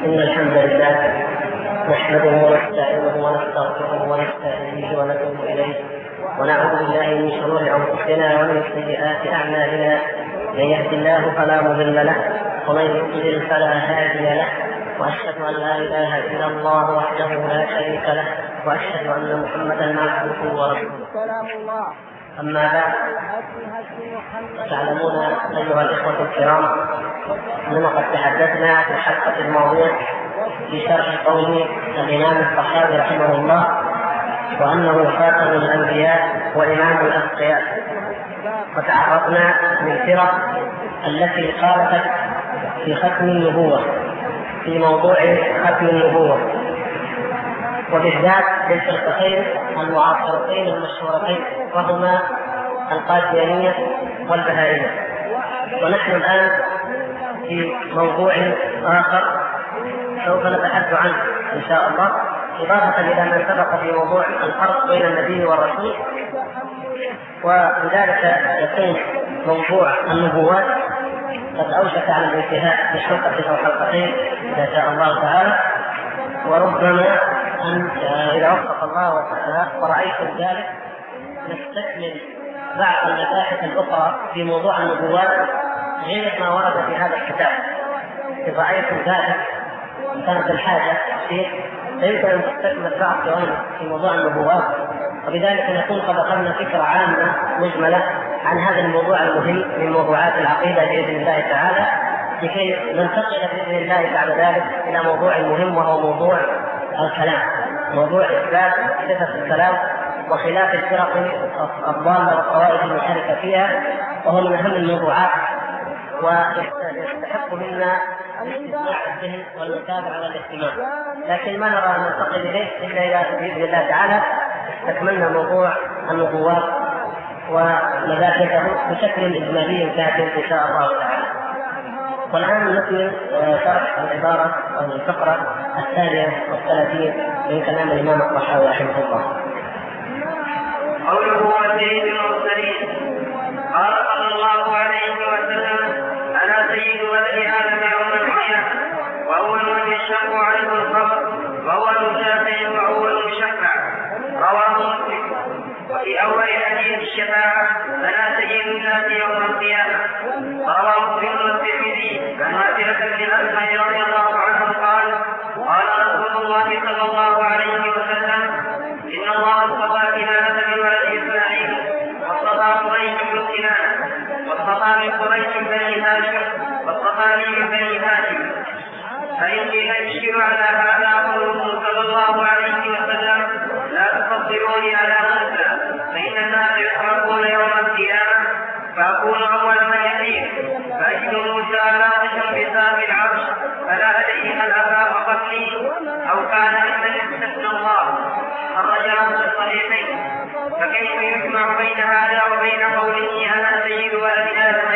إن الحمد لله نحمده ونستعينه ونستغفره ونستهديه ونتوب إليه ونعوذ بالله من شرور أنفسنا ومن سيئات أعمالنا. من يهد الله فلا مضل له ومن يضلل فلا هادي له، وأشهد أن لا إله إلا الله وحده لا شريك له، وأشهد أن محمدا عبده ورسوله. أما بعد، تعلمون أيها الإخوة الكرام أننا قد تحدثنا في الحلقة الماضية في شرح قول الإمام الطحاوي رحمه الله وأنه خاتم الأنبياء وإمام الأتقياء، وتعرضنا للفرق التي خالفت في ختم النبوة، في موضوع ختم النبوة، وبالذات للفرقتين المعاصرتين المشهورتين وهما القاديانية والبهائية. ونحن الآن في موضوع آخر سوف نتحدث عنه إن شاء الله، إضافة إلى ما سبق في موضوع الفرق بين النبي والرسول، ولذلك يكون موضوع النبوات قد أوشك على الانتهاء في حلقة أو حلقتين إن شاء الله تعالى، وربما أن إذا وفق الله ورأيتم ذلك نستكمل بعض المباحث الأخرى في موضوع النبوات غير ما ورد في هذا الكتاب. إذا رأيتم ذلك كانت الحاجة فيمكن أن تستكمل بعض جوانب في موضوع النبوات، وبذلك نكون قد أخذنا فكرة عامة مجملة عن هذا الموضوع المهم من موضوعات العقيدة بإذن الله تعالى، لكي ننتقل بإذن الله بعد ذلك إلى موضوع مهم وهو موضوع الكلام، موضوع إثبات صفة الكلام وخلاف الفرق الضالة والطوائف المشاركة فيها، وهو من أهم الموضوعات ويستحق منا الاستماع الذهن والمتابعة والاهتمام. لكن ما نرى أن ننتقل إليه إلا إذا بإذن الله تعالى استكملنا موضوع النبوات ومباحثه بشكل إجمالي كافٍ إن شاء الله تعالى. والآن نكمل شرح العبارة أو الفقرة 32 من كلام الإمام الطحاوي رحمه الله. قوله وسيد المرسلين. قال صلى الله عليه وسلم: أنا سيد ولد آدم يوم القيامة، وأول من يشق عنه القبر، وأول شافع وأول مشفع. رواه مسلم. وفي أول حديث الشفاعة: أنا سيد الناس يوم القيامة. رواه مسلم والترمذي عن واثلة بن الأسمع رضي الله عنه قال: قال رسول الله صلى الله عليه وسلم: إن الله اصطفى كنانة من ولد إسماعيل، واصطفى قريش من كنانة، واصطفى من قريش بني هاشم، واصطفى لي من بني هاشم. فإن قيل يشكل على هذا قوله صلى الله عليه وسلم: لا تفضلوني على موسى، فإن الناس يحرقون يوم القيامة، فأكون أول من يحيي، فأجد موسى ناقشا بساق العرش، فلا أدري هل أفاق قبلي أو كان إذا استثنى الله. خرجه في الصحيحين. فكيف يجمع بين هذا وبين قوله أنا سيد ولد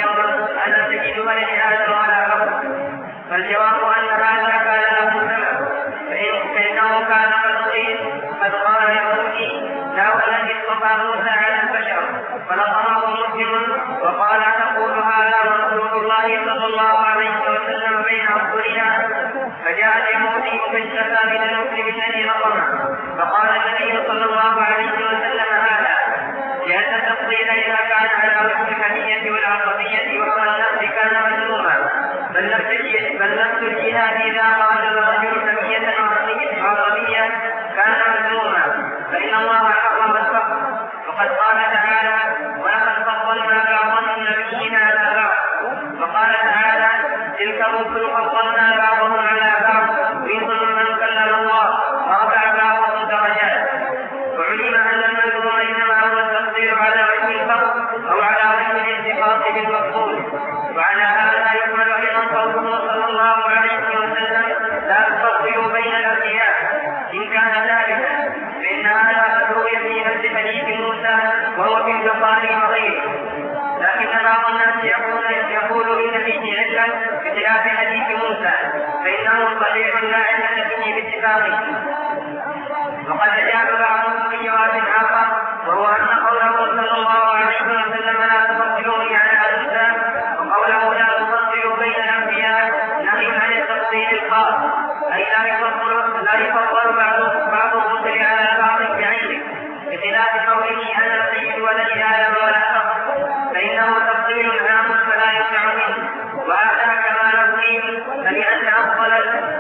آدم ولا فخر؟ فالجواب أن هذا كان له سبب، فإنه كان قد قال يهودي: لا ولد اصطفى موسى على البشر، فلقمه مسلم وقال: تقول هذا رسول الله صلى الله عليه وسلم بين أظهرنا. فجاء اليهودي فاشتكى من المسلم الذي لقمه، فقال النبي صلى الله عليه وسلم: هذا لأن التفضيل إذا كان على وجه الحمية والعصبية وعلى النفس كان مذموما، بل نفس الجهاد إذا قال الرجل حمية عصبية كان مذموما، فإن الله حرم الفقر. وقد قال تعالى: ولقد فضلنا بعض النبيين على بعض. وقال تعالى: تلك الرسل فضلنا بعضهم على بعض، منهم من كلم الله ورفع بعضهم درجات. وعلم أن المذموم إنما هو التقدير على وجه الفقر أو على وجه الالتقاط بالمقبول. وعلى هذا يحمل أيضا قوله صلى الله عليه وسلم: لا تفضلوا بين الأنبياء. إن كان ذلك فإن هذا روي في نفس حديث موسى وهو في البخاري وغيره. لكن بعض الناس يقول إن فيه علة بخلاف حديث موسى، فإنه صحيح لا علة فيه باتفاقه. وقد أجاب بعضهم بجواب آخر، وهو أن قوله صلى الله عليه وسلم: لا تفضلوني على موسى، وقوله لا تفضلوا بين الأنبياء نهي عن التفضيل الخاص، لا يفضل بعض الرسل على بعض بعينه، بخلاف قوله أنا سيد ولد آدم ولا فخر، فإنه تفضيل عام فلا يمنع منه، وهذا كمال الدين، فلأن أفضل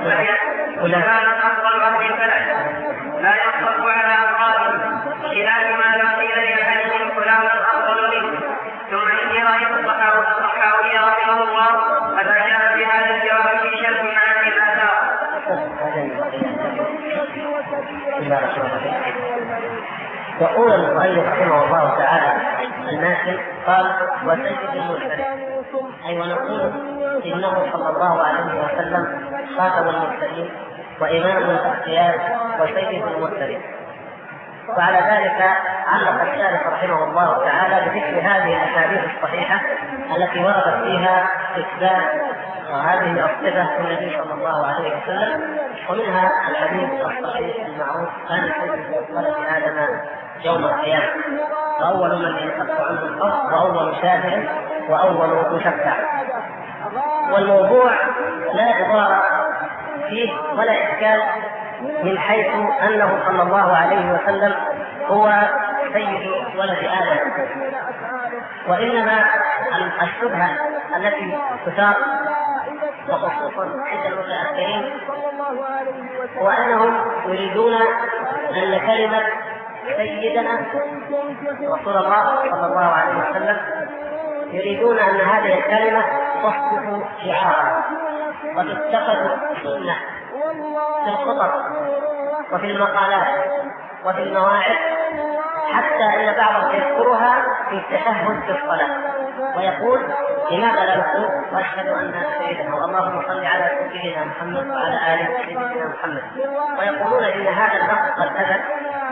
أهل الفلك لا يصرف على أفراده، بخلاف ما لو قيل لأحدهم فلان أفضل منه. ثم إني رأيت الصحاوي رحمه الله قد أجاب بهذا الجواب في شرح معاني الآثار. يقول المؤلف رحمه الله تعالى الناس قال وسيد المرسلين، أي ونقول إنه صلى الله عليه وسلم خاتم المرسلين وإمام الأنبياء وسيد المرسلين. وعلى ذلك علق الشارح رحمه الله تعالى بذكر هذه الأحاديث الصحيحة التي وردت فيها إثبات هذه الصفة النبي صلى الله عليه وسلم، ومنها الحديث الصحيح المعروف كان سيد ولد آدم يوم القيامة، وأول من ينفك عنه الحق وأول شافع وأول مشفع. والموضوع لا عبارة فيه ولا إشكال من حيث أنه صلى الله عليه وسلم هو سيد ولد آدم، وإنما الشبهة التي تثار وخصوصا عند المتأخرين هو أنهم يريدون أن كلمة سيدنا رسول الله صلى الله عليه وسلم يريدون أن هذه الكلمة تصبح شعارا وتتخذ سنة في الخطب وفي المقالات وفي المواعظ، حتى ان بعضهم يذكرها في التشهد في الصلاه ويقول لماذا لا نقول واشهد ان سيدنا اللهم صل على سيدنا محمد وعلى ال سيدنا محمد، ويقولون ان هذا اللفظ قد ثبت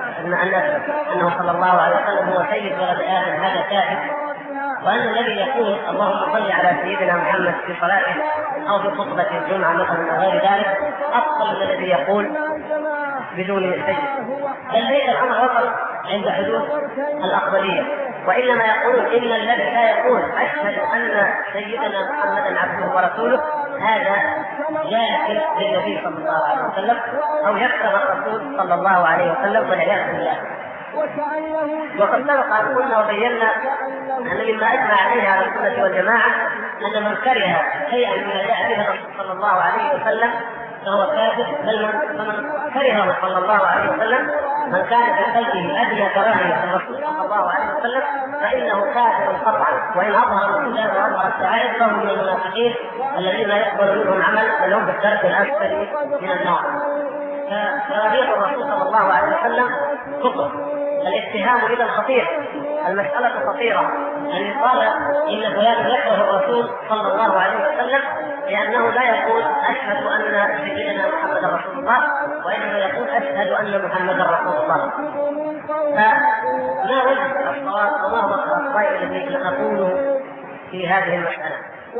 انه صلى الله عليه وسلم هو سيد ولد ادم، هذا ثابت، وأن الذي يقول اللهم صل على سيدنا محمد في صلاته أو في خطبة الجمعة مثلا أو غير ذلك أفضل من الذي يقول بدون سيد. بل ليس الأمر فقط عند حدوث الأفضلية، وإنما يقولون إن الذي لا يقول أشهد أن سيدنا محمدا عبده ورسوله هذا جاهل للنبي صلى الله عليه وسلم أو يكتب الرسول صلى الله عليه وسلم والعياذ بالله. وقد سبق أن قلنا وبينا أن مما أجمع عليه على السنة والجماعة أن من كره شيئا من جاء به الرسول صلى الله عليه وسلم فهو كافر، بل من كرهه صلى الله عليه وسلم من كان في قلبه أدنى كراهية الرسول صلى الله عليه وسلم فإنه كافر قطعا، وإن أظهر الإسلام وأظهر الشعائر فهو من المنافقين الذين لا يقبل منهم عمل بل هم في الدرك الأسفل من النار. فكراهية الرسول صلى الله عليه وسلم كفر. الاتهام إذا خطير، المسألة خطيرة، أن يقال إن فلان يكره الرسول صلى الله عليه وسلم لأنه لا يقول أشهد أن سيدنا محمد رسول الله، وإنما يقول أشهد أن محمدا رسول الله. فما وجه الصواب وما هو الرأي الذي نقوله في هذه المسألة؟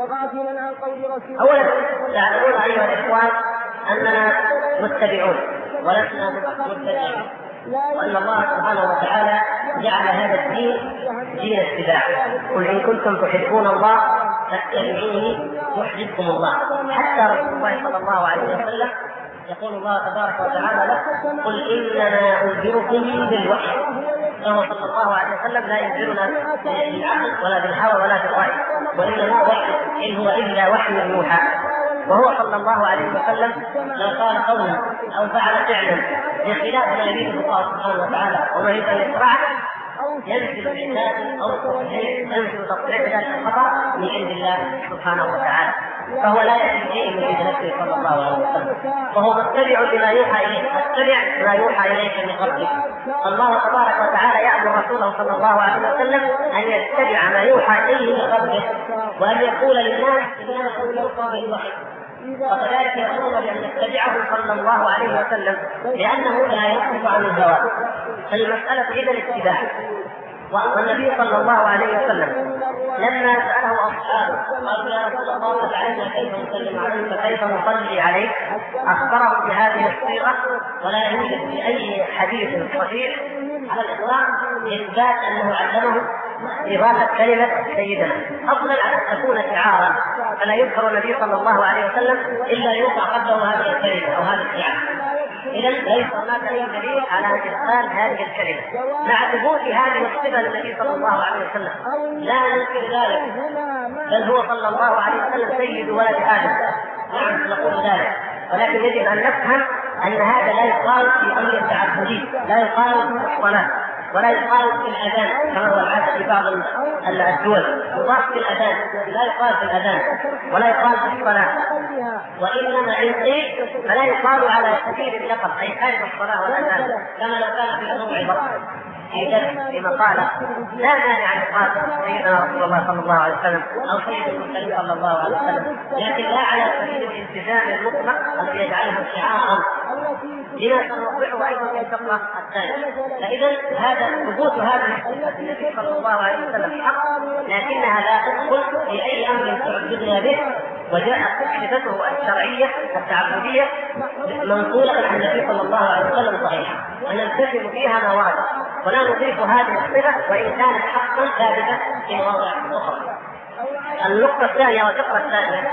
أولا تعلمون أيها الإخوان أننا متبعون ولسنا متبعين، وأن الله سبحانه وتعالى جعل هذا الدين دين اتباع. قل إن كنتم تحبون الله فاتبعوني يحببكم الله. حتى رسول الله صلى الله عليه وسلم يقول الله تبارك وتعالى له قل إنما أنذركم بالوحي، فهو صلى الله عليه وسلم لا ينذرنا بالعقل ولا بالهوى ولا بالرأي، وإنما وحي إن هو إلا وحي يوحى. وهو صلى الله عليه وسلم لو قال قولا أو فعل فعلا بخلاف ما يريده الله سبحانه وتعالى وما يريد أن يشرعه ينزل العتاب أو التصحيح، ينزل تصحيح ذلك الخطأ من عند الله سبحانه وتعالى، فهو لا يجد شيء من عند نفسه صلى الله عليه وسلم، وهو متبع لما يوحى إليه، اتبع ما يوحى إليك من ربك. الله تبارك وتعالى يأمر رسوله صلى الله عليه وسلم أن يتبع ما يوحى إليه من ربه، وأن يقول للناس إنما أمركم بالوحي، وكذلك يأمر بأن نتبعه صلى الله عليه وسلم لأنه لا ينطق عن الهوى. فالمسألة إذا الاتباع. والنبي صلى الله عليه وسلم لما سأله أصحابه قالوا يا رسول الله فجعلنا كيف نسلم عليك فكيف نصلي عليك، أخبره بهذه الصيغة، ولا يوجد في أي حديث صحيح على الإطلاق إثبات أنه علمه إضافة كلمة سيدنا، أفضل أن تكون شعارا فلا يذكر النبي صلى الله عليه وسلم إلا يوقع قبله هذه الكلمة أو هذا الشعار. إذا ليس هناك أي دليل على إدخال هذه الكلمة مع ثبوت هذه الصفة للنبي صلى الله عليه وسلم، لا ننكر ذلك، بل هو صلى الله عليه وسلم سيد ولد آدم، نعم نقول ذلك، ولكن يجب أن نفهم أن هذا لا يقال في أمر التعبدي، لا يقال في الصلاة ولا يقال في الأذان كما هو العادة في بعض الدول، يضاف في الأذان لا يقال في الأذان ولا يقال في الصلاة، وإنما إن قيل فلا يقال على سبيل اللقب أي خارج الصلاة والأذان كما لو كان في موعظة في درس في مقالة لا مانع أن يقال سيدنا رسول الله صلى الله عليه وسلم أو سيد المرسلين صلى الله عليه وسلم، لكن لا على سبيل الالتزام المطلق الذي يجعله شعارا لما سنوضحه أيضا في الفقرة الثانية. فإذا هذا ثبوت هذا النبي صلى الله عليه وسلم حق، لكنها لا تدخل في أي أمر تعبدنا به، وجاءت صفته الشرعية التعبدية منقولة عن النبي صلى الله عليه وسلم صحيحة، ونلتزم فيها ما ورد ولا نضيف هذه الصفة وإن كانت حقا ثابتة في مواضع أخرى. النقطة الثانية والفقرة الثانية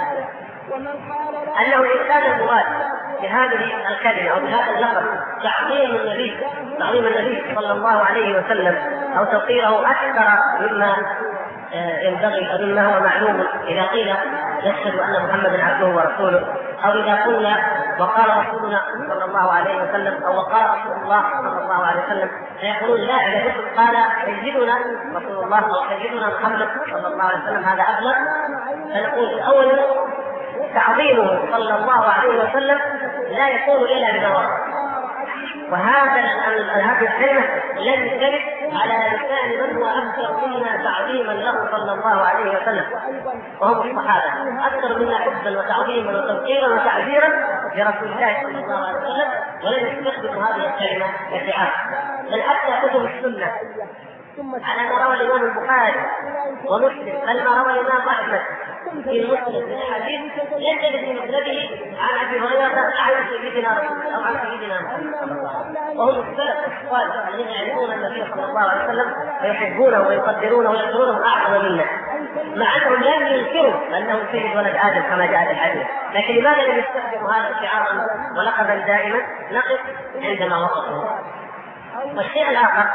أنه إن كان المراد بهذه الكلمة أو بهذا اللقب تعظيم النبي صلى الله عليه وسلم أو توقيره أكثر مما ينبغي أو مما هو معلوم، إذا قيل نشهد أن محمدا عبده ورسوله، أو إذا قلنا وقال رسولنا صلى الله عليه وسلم أو وقال رسول الله صلى الله عليه وسلم، فيقولون لا، إذا قال سيدنا رسول الله أو سيدنا محمد صلى الله عليه وسلم هذا أفضل، فنقول أولا تعظيمه صلى الله عليه وسلم لا يكون إلا بنوار، وهذه الكلمة لم ترد على لسان من هو أكثر منا تعظيما له صلى الله عليه وسلم وهم الصحابة، أكثر منا حبا وتعظيما وتوقيرا وتعذيرا لرسول الله صلى الله عليه وسلم، ولم يستخدموا هذه الكلمة كشعار، بل حتى كتب السنة على ما روى الإمام البخاري ومسلم، بل ما روى الإمام أحمد في المسلم من الحديث لم تجد في مسنده عن أبي هريرة عن سيدنا رسول أو عن سيدنا محمد صلى الله عليه وسلم، وهم السلف الصالح الذين يعرفون النبي صلى الله عليه وسلم ويحبونه ويقدرونه ويذكرونه أعظم منا، مع أنهم لم ينكروا أنه سيد ولد آدم كما جاء في الحديث، لكن لماذا لم يستخدموا هذا شعارا ولقبا دائما؟ نقف عندما وقفوا. والشيء الآخر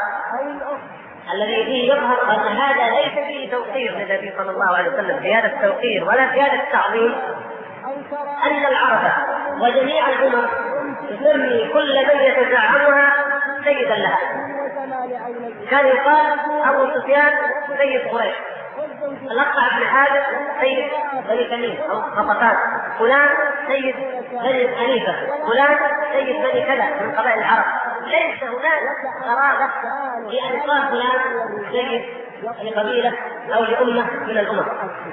الذي فيه يظهر أن هذا ليس فيه توقير للنبي صلى الله عليه وسلم زيادة التوقير ولا زيادة التعظيم، أن العرب وجميع الأمم تسمي كل من يتزعمها سيدا لها. كان يقال أبو سفيان سيد قريش، الأقطع بن حاتم سيد بني تميم أو غطفان، فلان سيد بني حنيفة، فلان سيد بني كذا من قبائل العرب. ليس هناك غرابة في أن يقال فلان سيد لقبيلة أو لأمة من الأمم،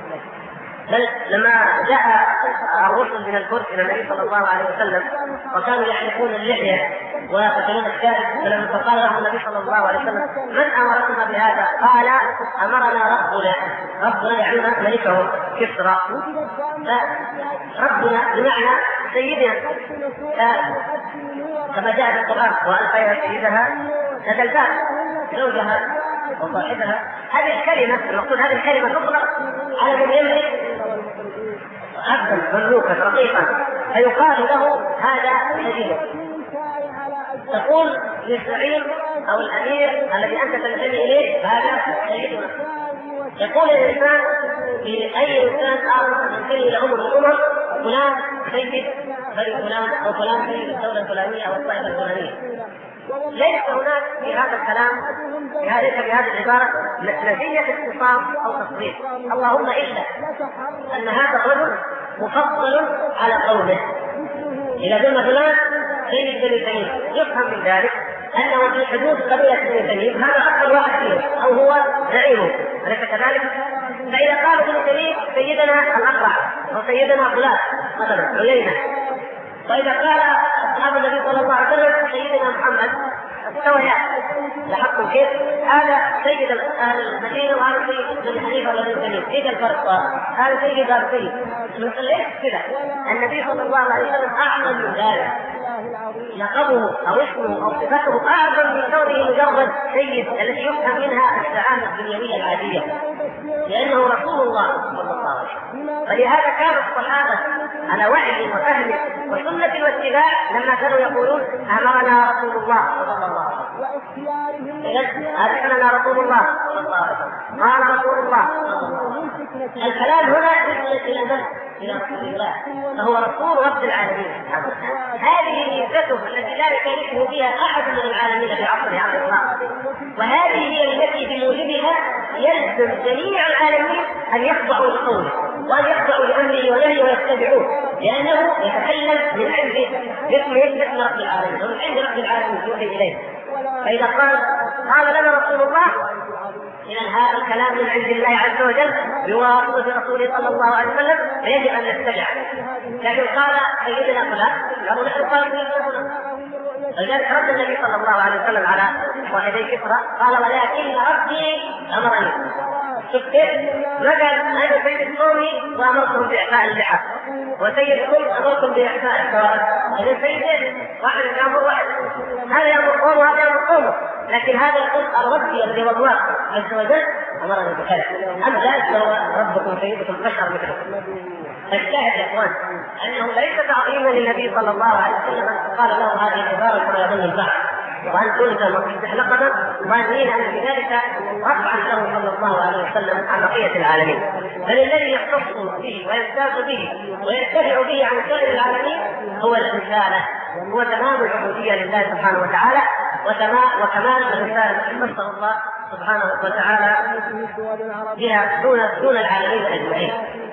بل لما جاء الرسل من الفرس إلى النبي صلى الله عليه وسلم وكانوا يحلقون اللحية ويقتلون الشارب، فلما فقال لهم النبي صلى الله عليه وسلم من أمركم بهذا؟ قال أمرنا ربنا يعني ملكهم كسرى، فربنا بمعنى سيدنا، كما جاء في القرآن وألقيها سيدها لدى الباب زوجها وصاحبها. هذه الكلمة المقصود هذه الكلمة تطلق على من يملك عبدا مملوكا رقيقا فيقال له هذا سيدنا. تقول للزعيم أو الأمير الذي أنت تنتمي إليه هذا سيدنا. يقول الإنسان لأي إنسان آخر ينتمي لأمم الأمم فلان سيد بني فلان أو فلان سيد الدولة الفلانية أو الطائفة الفلانية. ليس هناك في هذا الكلام في هذه العبارة نتيجة اختصاص أو تصريف، اللهم إلا أن هذا الرجل مفضل على قومه. إذا قلنا فلان سيد بني تميم يفهم من ذلك أنه في حدود قبيلة بني تميم هذا أكثر واحد فيهم أو هو زعيمه، أليس كذلك؟ فإذا قال بني تميم سيدنا الأقرع أو سيدنا فلان مثلا عيينة، وإذا قال أصحاب النبي صلى الله عليه وسلم سيدنا محمد استويا، لاحظتم كيف؟ هذا سيد أهل المدينة وهذا سيد بني حنيفة ولا بني تميم، إيش الفرق؟ هذا سيد هذا سيد. ليس كذا، النبي صلى الله عليه وسلم أعظم من ذلك، لقبه أو اسمه أو صفته أعظم من كونه مجرد سيد التي يفهم منها السعادة الدنيوية العادية، لأنه رسول الله صلى الله عليه وسلم. فلهذا كان الصحابة على وعي وفهم وسنة واتباع لما كانوا يقولون أمرنا رسول الله صلى الله عليه وسلم، أذكرنا رسول الله صلى الله عليه وسلم، قال رسول الله صلى الله عليه وسلم. الكلام هنا يصل إلى من؟ إلى رسول الله، فهو رسول رب العالمين. هذه ميزته التي لا يشاركه فيها أحد من العالمين في عصره على الإطلاق، وهذه هي التي بموجبها يلزم جميع العالمين أن يخضعوا لقوله وأن يخضعوا لأمره ونهيه ويتبعوه، لأنه يتكلم من عند اسم رب العالمين ومن عند رب العالمين يوحي إليه. فإذا قال لنا رسول الله إذا هذا الكلام من عند الله عز وجل بواسطة رسوله صلى الله عليه وسلم، فيجب أن نتبعه. لكن قال سيدنا فلان قالوا نحن قالوا سيدنا، ولذلك رد النبي صلى الله عليه وسلم على صاحبي كسرى قال ولكن ربي أمرني. شفت ما قال أنا سيد قومي وأمرتهم بإعفاء اللحى وسيدكم أمرتم بإعفاء السواد. إذا سيد واحد يأمر واحد، هذا يأمر قومه وهذا يأمر قومه، لكن هذا القول الربي الذي هو الله عز وجل أمرنا بكذا. أما لا هو ربكم سيدكم بشر مثلكم. فالشاهد يا اخوان انه ليس تعظيما للنبي صلى الله عليه وسلم قال له هذه العباره كما يظن البعض وان تلزم وتصبح لقبا ظانين ان بذلك رفعا له صلى الله عليه وسلم عن بقيه العالمين، بل الذي يختص به ويمتاز به ويرتفع به عن سائر العالمين هو الرساله، هو تمام العبوديه لله سبحانه وتعالى وكمال الرساله التي خصه الله سبحانه وتعالى بها دون العالمين اجمعين.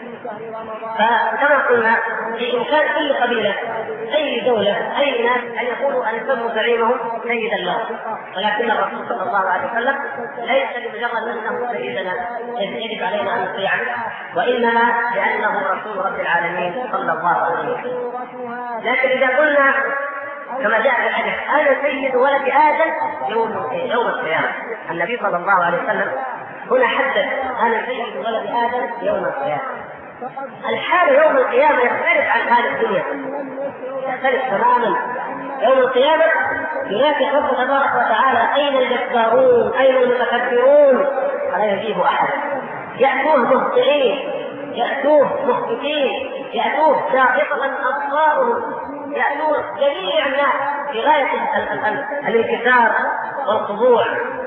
فكما قلنا في إمكان كل قبيلة أي دولة أي ناس أن يقولوا أن يسموا زعيمهم سيدا له، ولكن الرسول صلى الله عليه وسلم ليس بمجرد أنه سيدنا يجب علينا أن نطيعه، وإنما لأنه رسول رب العالمين صلى الله عليه وسلم. لكن إذا قلنا كما جاء في الحديث أنا سيد ولد آدم يوم القيامة، النبي صلى الله عليه وسلم هنا حدث أنا سيد ولد آدم يوم القيامة. الحال يوم القيامة يختلف عن حال الدنيا، يختلف تماما. يوم القيامة ينافي رب تبارك وتعالى أين الجبارون أين المتكبرون، فلا يجيب أحد. يأتوه مهطعين، يأتوه مخبتين، يأتوه شاخصة أبصارهم، يأتون جميع الناس في غاية الانكسار والخضوع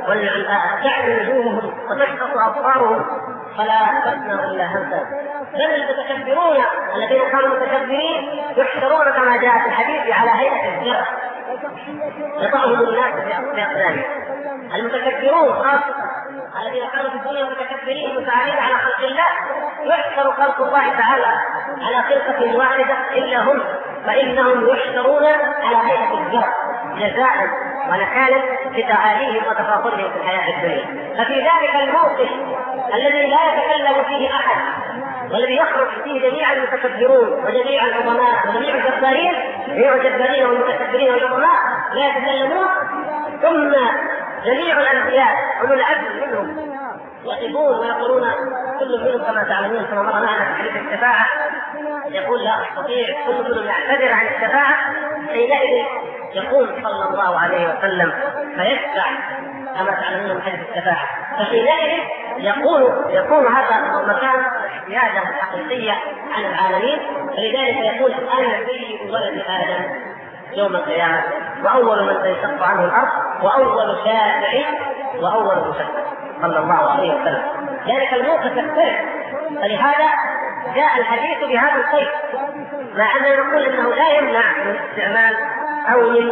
وتعلي وجوههم وتشخص أبصارهم فلا تسمع إلا همسا. بل المتكبرون الذين كانوا متكبرين يحشرون كما جاء في الحديث على هيئة الزرع يطعهم الناس بأقدامهم. المتكبرون خاصة الذين كانوا في الدنيا متكبرين متعالين على خلق الله يحشر خلق الله تعالى على خلقة واحدة إلا هم، فإنهم يحشرون على هيئة الزرع جزاء ونكالا لتعاليهم وتفاضلهم في الحياة الدنيا. ففي ذلك الموقف الذي لا يتكلم فيه أحد والذي يخرج فيه جميع المتكبرون وجميع العظماء وجميع الجبارين، جميع الجبارين والمتكبرين والعظماء لا يتكلمون، ثم جميع الأنبياء أولو العزم منهم يقفون ويقولون كل منهم كما تعلمون كما مر معنا في حديث الشفاعة يقول لا أستطيع، كل منهم يعتذر عن الشفاعة، حينئذ يقول صلى الله عليه وسلم فيشفع كما تعلمون من حديث الشفاعة، فحينئذ يكون هذا المكان احتياجه الحقيقية عن العالمين. فلذلك يقول أنا سيد ولد آدم يوم القيامة وأول من سيشق عنه الأرض وأول شافع وأول مشفع صلى الله عليه وسلم. ذلك الموقف يختلف، فلهذا جاء الحديث بهذا القيد، مع أننا نقول إنه لا يمنع من استعمال أو من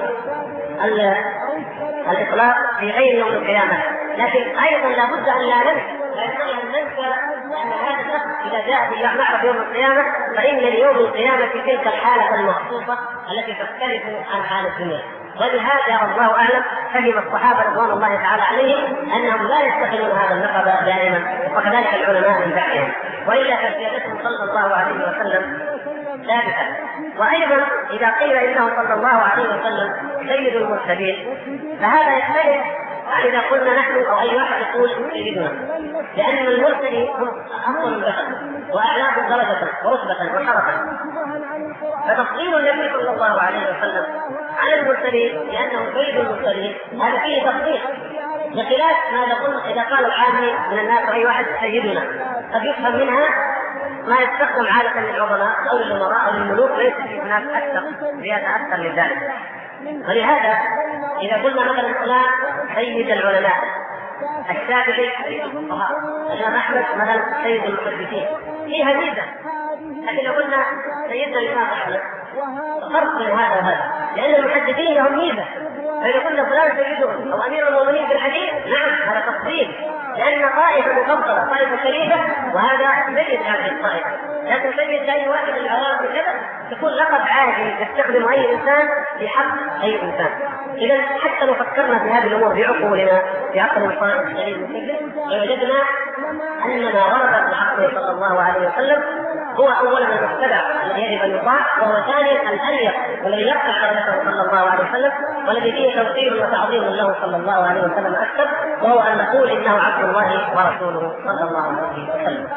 الإطلاق في غير يوم القيامة، لكن أيضا لابد أن لا ننسى أن هذا الشخص إذا جاء بمعرفة يوم القيامة فإن ليوم القيامة تلك الحالة المخصوصة التي تختلف عن حال الدنيا. ولهذا الله أعلم فهم الصحابة رضوان الله تعالى عليهم أنهم لا يستخدمون هذا اللقب دائما، وكذلك العلماء من بعدهم، وإلا فسيادته صلى الله عليه وسلم ثابتة. وأيضا إذا قيل إنه صلى الله عليه وسلم سيد المرسلين فهذا يختلف إذا قلنا نحن أو أي واحد يقول سيدنا، لأن المرسلين هم أفضل البشر وأعلاهم درجة ورتبة وشرفا، فتفضيل النبي صلى الله عليه وسلم على المرسلين لأنه سيد المرسلين هذا فيه تفضيل، بخلاف ما نقول إذا قال العامي من الناس أي واحد سيدنا قد يفهم منها ما يستخدم عادة للعظماء أو للأمراء أو للملوك، ليس في هناك أكثر زيادة أكثر لذلك. ولهذا إذا قلنا مثلا فلان سيد العلماء، الشافعي سيد الفقهاء، الإمام أحمد مثلا سيد المحدثين، فيها ميزة. لكن لو قلنا سيدنا الإمام أحمد فرق بين هذا وهذا، لأن المحدثين لهم ميزة، فإذا قلنا فلان سيدهم أو أمير المؤمنين في الحديث نعم هذا تفضيل، لأن طائفة مفضلة طائفة شريفة وهذا سيد هذه الطائفة، لكن سيد لأي واحد من العوام كذا تكون لقب عادي يستخدم أي إنسان في حق أي إنسان. إذا حتى لو فكرنا في هذه الأمور بعقولنا في عقل القرآن الكريم المسلم لوجدنا أن ما ورد في حقه صلى الله عليه وسلم هو أولا المتبع الذي يجب أن يطاع، وهو ثانيا الأليق والذي يرفع درجته صلى الله عليه وسلم والذي فيه توقير وتعظيم له صلى الله عليه وسلم أكثر، وهو أن نقول إنه عبد الله ورسوله صلى الله عليه وسلم.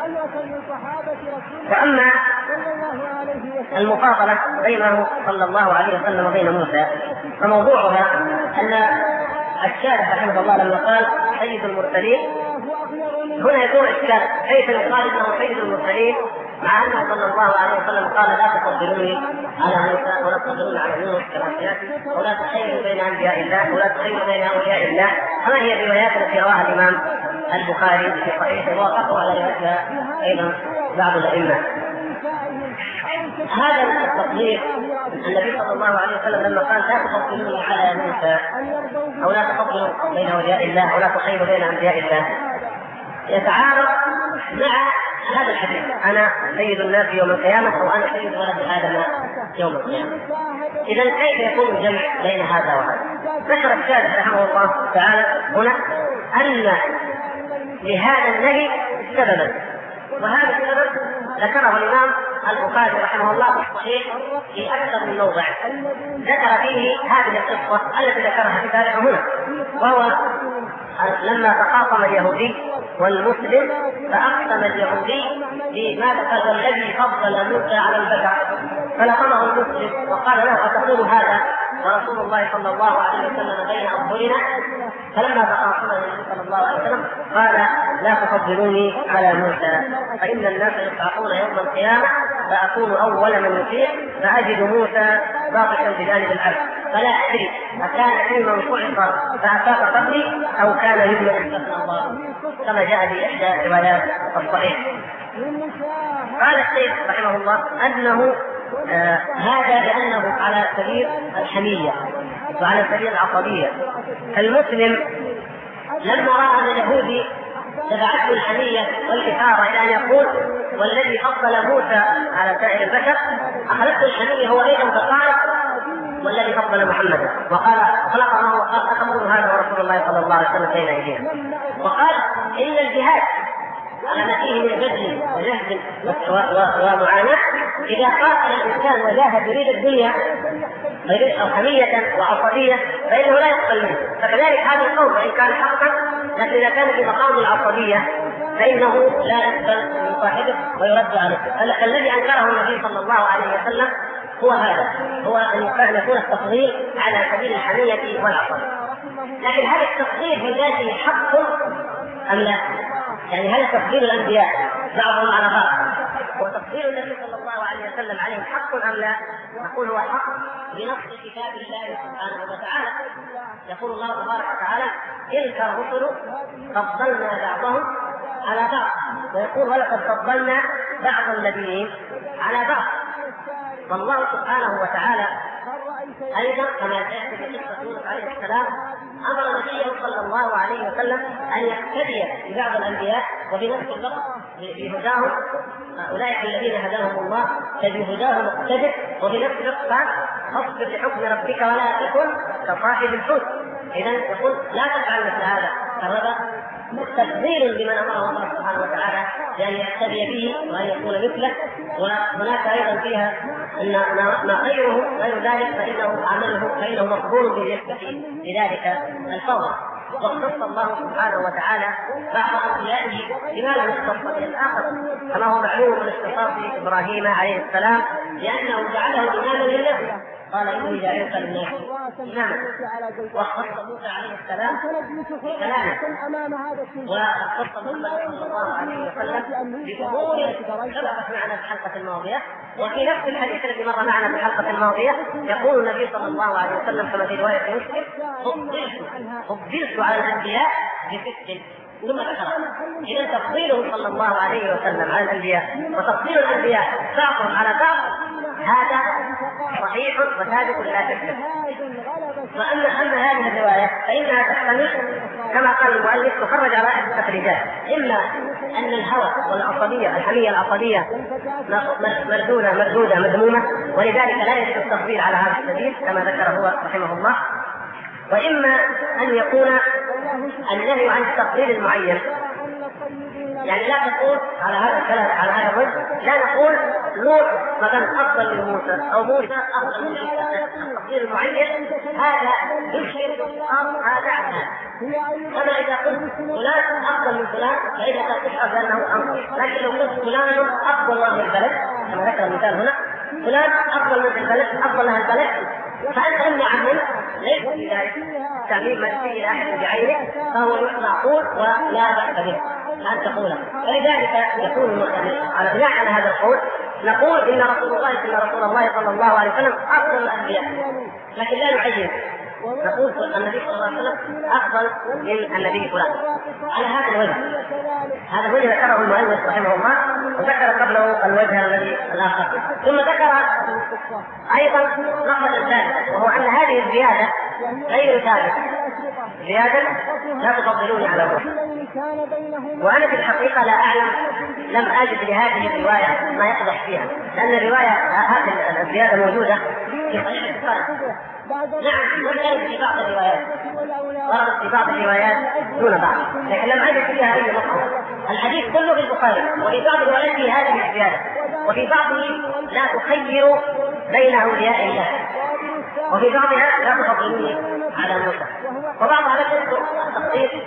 وأما المفاضلة بينه صلى الله عليه وسلم وبين موسى فموضوعها أن الشارح رحمه الله لما قال سيد المرسلين هنا يكون إشكال، كيف يقال إنه سيد المرسلين مع أنه صلى الله عليه وسلم قال لا تفضلوني على موسى ولا تفضلوني على يونس كما سيأتي، ولا تخيروا بين أنبياء الله ولا تخيروا بين أولياء الله، كما هي الروايات التي رواها الإمام البخاري في صحيحه ووافقه على روايتها أيضا بعض الأئمة. هذا التفضيل النبي صلى الله عليه وسلم لما قال لا تفضلوني على موسى أو لا تفضلوا بين أولياء الله ولا تخيروا بين أنبياء الله يتعارض مع هذا الحديث أنا سيد الناس يوم القيامة أو أنا سيد ولد آدم يوم القيامة. إذا كيف يكون الجمع بين هذا وهذا؟ ذكر الشارح رحمه الله تعالى هنا أن لهذا النهي سببا، وهذا السبب ذكره الإمام البخاري رحمه الله في الصحيح في أكثر من موضع، ذكر فيه هذه القصة التي ذكرها الشارح هنا، وهو لما تخاصم اليهودي والمسلم فأقسم اليهودي بما قال والذي فضل موسى على البشر، فلقمه المسلم وقال له أتقول هذا ورسول الله صلى الله عليه وسلم بين أظهرنا؟ فلما تخاصم النبي صلى الله عليه وسلم قال لا تفضلوني على موسى فإن الناس يصعقون يوم القيامة فأكون أول من يطيع فأجد موسى باطشا بجانب العرش فلا أدري أكان علما صعق فأفاق قبلي أو كان يبلغ استثنى الله، كما جاء في إحدى روايات الصحيح. قال الشيخ رحمه الله أنه هذا لأنه على سبيل الحمية وعلى سبيل العصبية. المسلم لما رأى اليهودي دفعته الحمية والإثارة إلى أن يقول والذي فضل موسى على سائر البشر أخذته الحمية هو أيضا فقال والذي فضل محمدا، وقال خلق الله وقال أتقول هذا ورسول الله صلى الله عليه وسلم بين أيدينا، وقال إن الجهاد على ما فيه من بذل وجهد ومعاناة إذا قاتل الإنسان وجاهد يريد الدنيا أو حمية وعصبية فإنه لا يقبل منه. فكذلك هذا القول وإن كان حقا لكن إذا كان في مقام العصبية فإنه لا يقبل من صاحبه ويرد عليه. الذي أنكره النبي صلى الله عليه وسلم هو هذا، هو أن يكون التفضيل على سبيل الحمية والعصبية. لكن هل التفضيل في ذاته حق أم لا؟ يعني هل تفضيل الأنبياء بعضهم على بعض وتفضيل النبي صلى الله عليه وسلم عليهم حق أم لا؟ نقول هو حق بنص كتاب الله سبحانه وتعالى. يقول الله تبارك وتعالى تلك الرسل فضلنا بعضهم على بعض، ويقول ولقد فضلنا بعض النبيين على بعض. والله سبحانه وتعالى أيضا كما سيأتي في قصة يونس عليه السلام أمر نبيه صلى الله عليه وسلم أن يقتدي ببعض الأنبياء وبنفس الوقت بهداهم، أولئك الذين هداهم الله فبهداهم اقتدر، وبنفس الوقت فاصبر لحكم ربك ولا تكن كصاحب الحوت. إذا يقول لا تفعل مثل هذا، فهذا تفضيل بمن امره الله سبحانه وتعالى بان يقتدي به وان يكون مثله. وهناك ايضا فيها ان ما غيره غير ذلك فانه عمله فانه مقبول بالنسبه لذلك الفضل. واختص الله سبحانه وتعالى بعض أنبيائه بما لم يختص به الآخر، كما هو معلوم من اختصاص إبراهيم عليه السلام لأنه جعله إماما للناس، قال إني جاعلك للناس إماما. واختص موسى عليه السلام بكلامه، واختص محمد صلى الله عليه وسلم بأمور سبقت معنا في الحلقة الماضية. وفي نفس الحديث الذي مر معنا في الحلقة الماضية يقول النبي صلى الله عليه وسلم كما في رواية مسلم: فضلت على الأنبياء بست، ثم ذكر إذا تفضيله صلى الله عليه وسلم على الأنبياء وتفضيل الأنبياء بعضهم على بعض هذا صحيح وثابت لا شك. وأما هذه الرواية فإنها تحتمل كما قال المؤلف تخرج على أحد التخريجات، إما أن الهوى والعصبية الحمية العصبية مردودة مذمومة ولذلك لا يجوز التفضيل على هذا السبيل كما ذكر هو رحمه الله، وإما أن يكون النهي عن التفضيل المعين، يعني لا تقول على هذا الكلام على هذا الوجه، لا نقول نوح مثلا أفضل من موسى أو موسى أفضل من عيسى. التفضيل المعين هذا يشير هذا عن هذا، أما إذا قلت فلان أفضل من فلان فإذا تشعر بأنه أفضل، لكن لو قلت فلان أفضل أهل البلد كما ذكر المثال هنا، فلان أفضل من البلد أفضل أهل البلد، فأنت أمنع منه ليس في ذلك تعميم مسيح إلى أحد بعينه، فهو معقول ولا بأس به أن تقوله. ولذلك يكون على بناء على هذا القول نقول إن رسول الله صلى الله عليه وسلم أفضل الأنبياء، لكن لا نعين، نقول النبي صلى الله عليه وسلم أفضل من النبي فلان على هذا الوجه. هذا الوجه ذكره المؤلف رحمه الله، وذكر قبله الوجه الذي الآخر، ثم ذكر أيضا نقطة ثالثة، وهو أن هذه الزيادة غير ثابتة، زيادة لا تفضلوني على روح. وأنا في الحقيقة لا أعلم، لم أجد لهذه الرواية ما يقدح فيها، لأن الرواية هذه الزيادة موجودة في صحيح البخاري. نعم وردت في بعض الروايات، وردت في بعض الروايات دون بعض، لكن لم أجد فيها أي نقطة. الحديث كله في البخاري، وفي بعض رواياته هذه الزيادة، وفي بعضه لا تخير بين أولياء الله، وفي بعضها لا تفضلوني على موسى، وبعضها لا تذكر التفضيل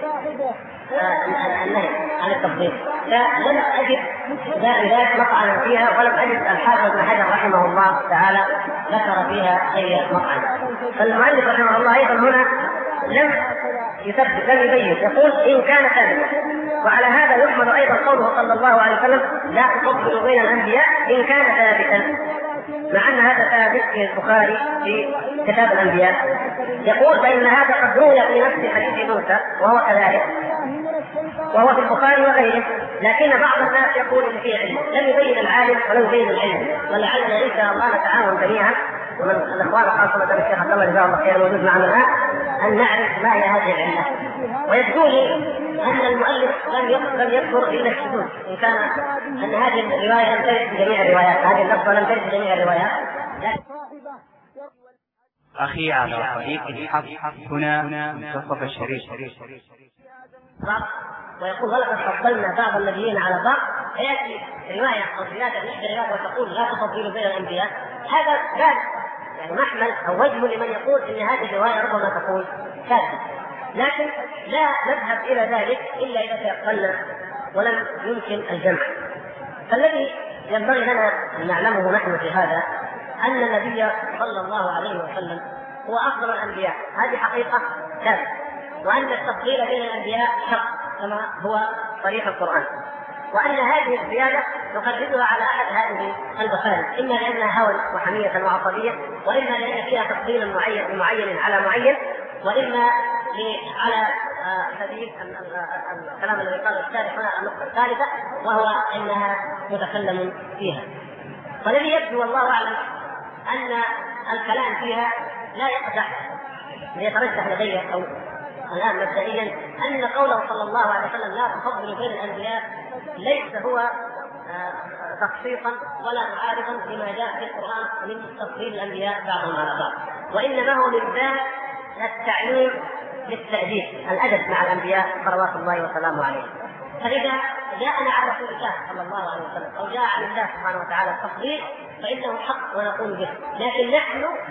النهي عن التفضيل. فلم أجد ذلك مطعنا فيها، ولم أجد الحافظ ابن حجر رحمه الله تعالى ذكر فيها أي مطعن. فالمؤلف رحمه الله أيضا هنا لم يثبت، لم يبين، يقول إن كان ثابتا. وعلى هذا يحمل أيضا قوله صلى الله عليه وسلم لا تفضلوا بين الأنبياء إن كان ثابتا، مع أن هذا ثابت في البخاري في كتاب الأنبياء. يقول فإن هذا قد روي في نفس حديث موسى وهو كذلك، وهو في البخاري وغيره، لكن بعض الناس يقول إن فيه علم، لم يبين العالم ولم يبين العلم، ولعلنا إن شاء الله نتعاون جميعا ومن الأخوان خاصة الشيخ عبد الله جزاه الله خير موجود معنا الآن أن نعرف ما هي هذه العلة. ويبدو لي أن المؤلف لم يذكر إلا الشذوذ، إن كان أن هذه الرواية لم ترد في جميع الروايات، هذه اللفظة لم ترد في جميع الروايات. أخي على طريق الحق هنا منتصف الشريف. ويقول ولقد فضلنا بعض النبيين على بعض، فيأتي رواية أو زيادة من إحدى الروايات وتقول لا تفضلوا بين الأنبياء، هذا باب يعني محمل أو وجه لمن يقول إن هذه الرواية ربما تكون كاذبة، لكن لا نذهب إلى ذلك إلا إذا تيقنا ولم يمكن الجمع. فالذي ينبغي لنا أن نعلمه نحن في هذا أن النبي صلى الله عليه وسلم هو أفضل الأنبياء، هذه حقيقة ثابتة، وأن التفضيل بين الأنبياء حق كما هو صريح القرآن، وأن هذه الزيادة نخرجها على أحد هذه البخاري، إما لأنها هوى وحمية وعصبية، وإما لأن فيها تفضيل معين على معين، وإما على سبيل الكلام الذي قاله الشارح هنا النقطة الثالثة، وهو أنها متكلم فيها. والذي يبدو والله أعلم أن الكلام فيها لا يقدح ليترجح لدي أو الآن مبدئيا أن قوله صلى الله عليه وسلم لا تفضل بين الأنبياء ليس هو تخصيصا ولا معارضا لما جاء في القرآن من تفضيل الأنبياء بعضهم على بعض، وإنما هو من باب التعليم للتأديب، الأدب مع الأنبياء صلوات الله وسلامه عليه. فإذا جاءنا عن رسول الله صلى الله عليه وسلم أو جاء عن الله سبحانه وتعالى التفضيل فإنه حق ونقول به، لكن نحن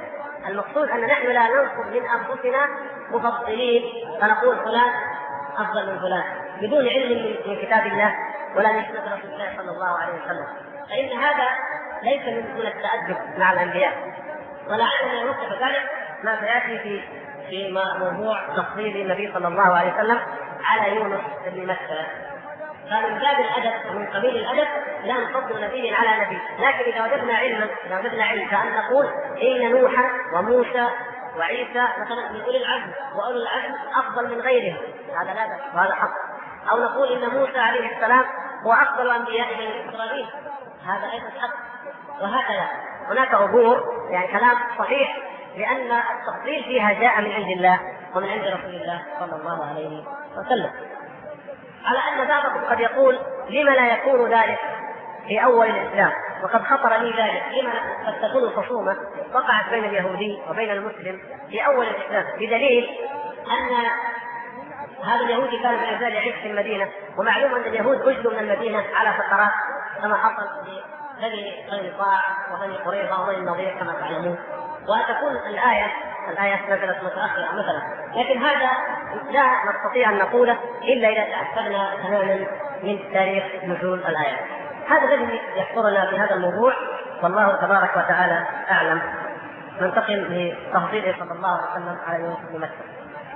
المقصود أن نحن لا ننصب من أنفسنا مفضلين فنقول فلان أفضل من فلان بدون علم من كتاب الله ولا من سنة رسول الله صلى الله عليه وسلم، فإن هذا ليس من التأدب مع الأنبياء، ولعلنا يوضح ذلك ما سيأتي في موضوع تفضيل النبي صلى الله عليه وسلم على يونس بن متى. فمن باب الأدب ومن قبيل الأدب لا نفضل نبي على نبي، لكن إذا وجدنا علما كأن نقول إن نوحا وموسى وعيسى مثلا من أولي العزم وأولي العزم أفضل من غيرهم، هذا لا بأس وهذا حق. أو نقول إن موسى عليه السلام هو أفضل أنبياء بني إسرائيل، هذا أيضا حق. وهكذا هناك أمور يعني كلام صحيح، لأن التفضيل فيها جاء من عند الله ومن عند رسول الله صلى الله عليه وسلم. على أن بعضكم قد يقول لما لا يكون ذلك في أول الإسلام، وقد خطر لي ذلك، لما قد تكون الخصومة وقعت بين اليهودي وبين المسلم في أول الإسلام، بدليل أن هذا اليهودي كان لا يزال يعيش في المدينة، ومعلوم أن اليهود أجلوا من المدينة على فترات كما حصل بني قينقاع وبني قريظة وبني النضير كما تعلمون، وتكون الآية نزلت متأخرة مثلا، لكن هذا لا نستطيع أن نقوله إلا إذا تأكدنا تماما من تاريخ نزول الآية. هذا الذي يحضرنا في هذا الموضوع، والله تبارك وتعالى أعلم. ننتقل لتفضيله صلى الله عليه وسلم على يونس بن متى.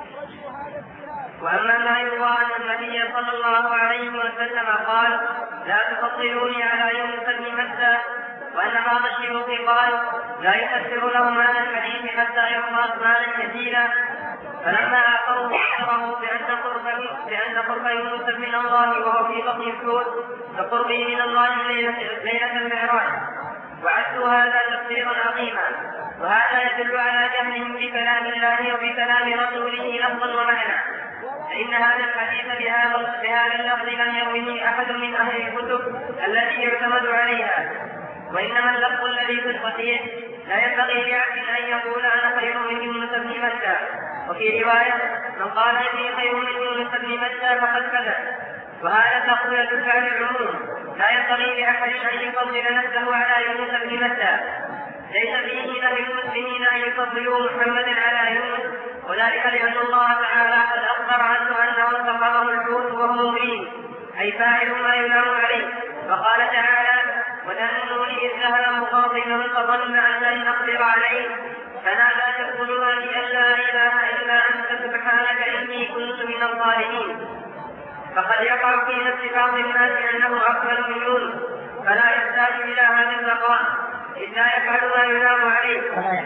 وأما ما يروى أن النبي صلى الله عليه وسلم قال لا تفضلوني على يونس بن متى، وأن بعض الشيوخ قال لا يفسر لهم هذا الحديث حتى يعطى أثمانا كثيرا، فلما أعطوه فسره بأن قرب يونس من الله وهو في بطن الحوت كقربه من الله ليلة المعراج، وعدوا هذا تفسيرا عظيما. وهذا يدل على جهلهم بكلام الله وبكلام رسوله لفظا ومعنى، فإن هذا الحديث بهذا اللفظ لم يروه أحد من أهل الكتب التي يعتمد عليها، وإنما اللفظ الذي في الصحيح لا ينبغي لعبد أن يقول أنا خير من يونس بن متى، وفي رواية من قال إني خير من يونس بن متى فقد كذب. وهذا اللفظ يدل على العموم، لا ينبغي لأحد أن يفضل نفسه على يونس بن متى، ليس فيه نهي المسلمين أن يفضلوا محمدا على يونس، وذلك لأن الله تعالى قد أخبر عنه أنه سقطه الحوت وهو مبين أي فاعل ما يلام عليه، وقال تعالى وذنون إذ ذهب مخاطبا فظن أن لن نقدر عليه فنادى في الظلمات أن لا إله إلا أنت سبحانك إني كنت من الظالمين. فقد يقع في نفس بعض الناس أنه أفضل من يونس، فلا يحتاج إلى هذا المقام إذ لا يفعل ما يلام عليه،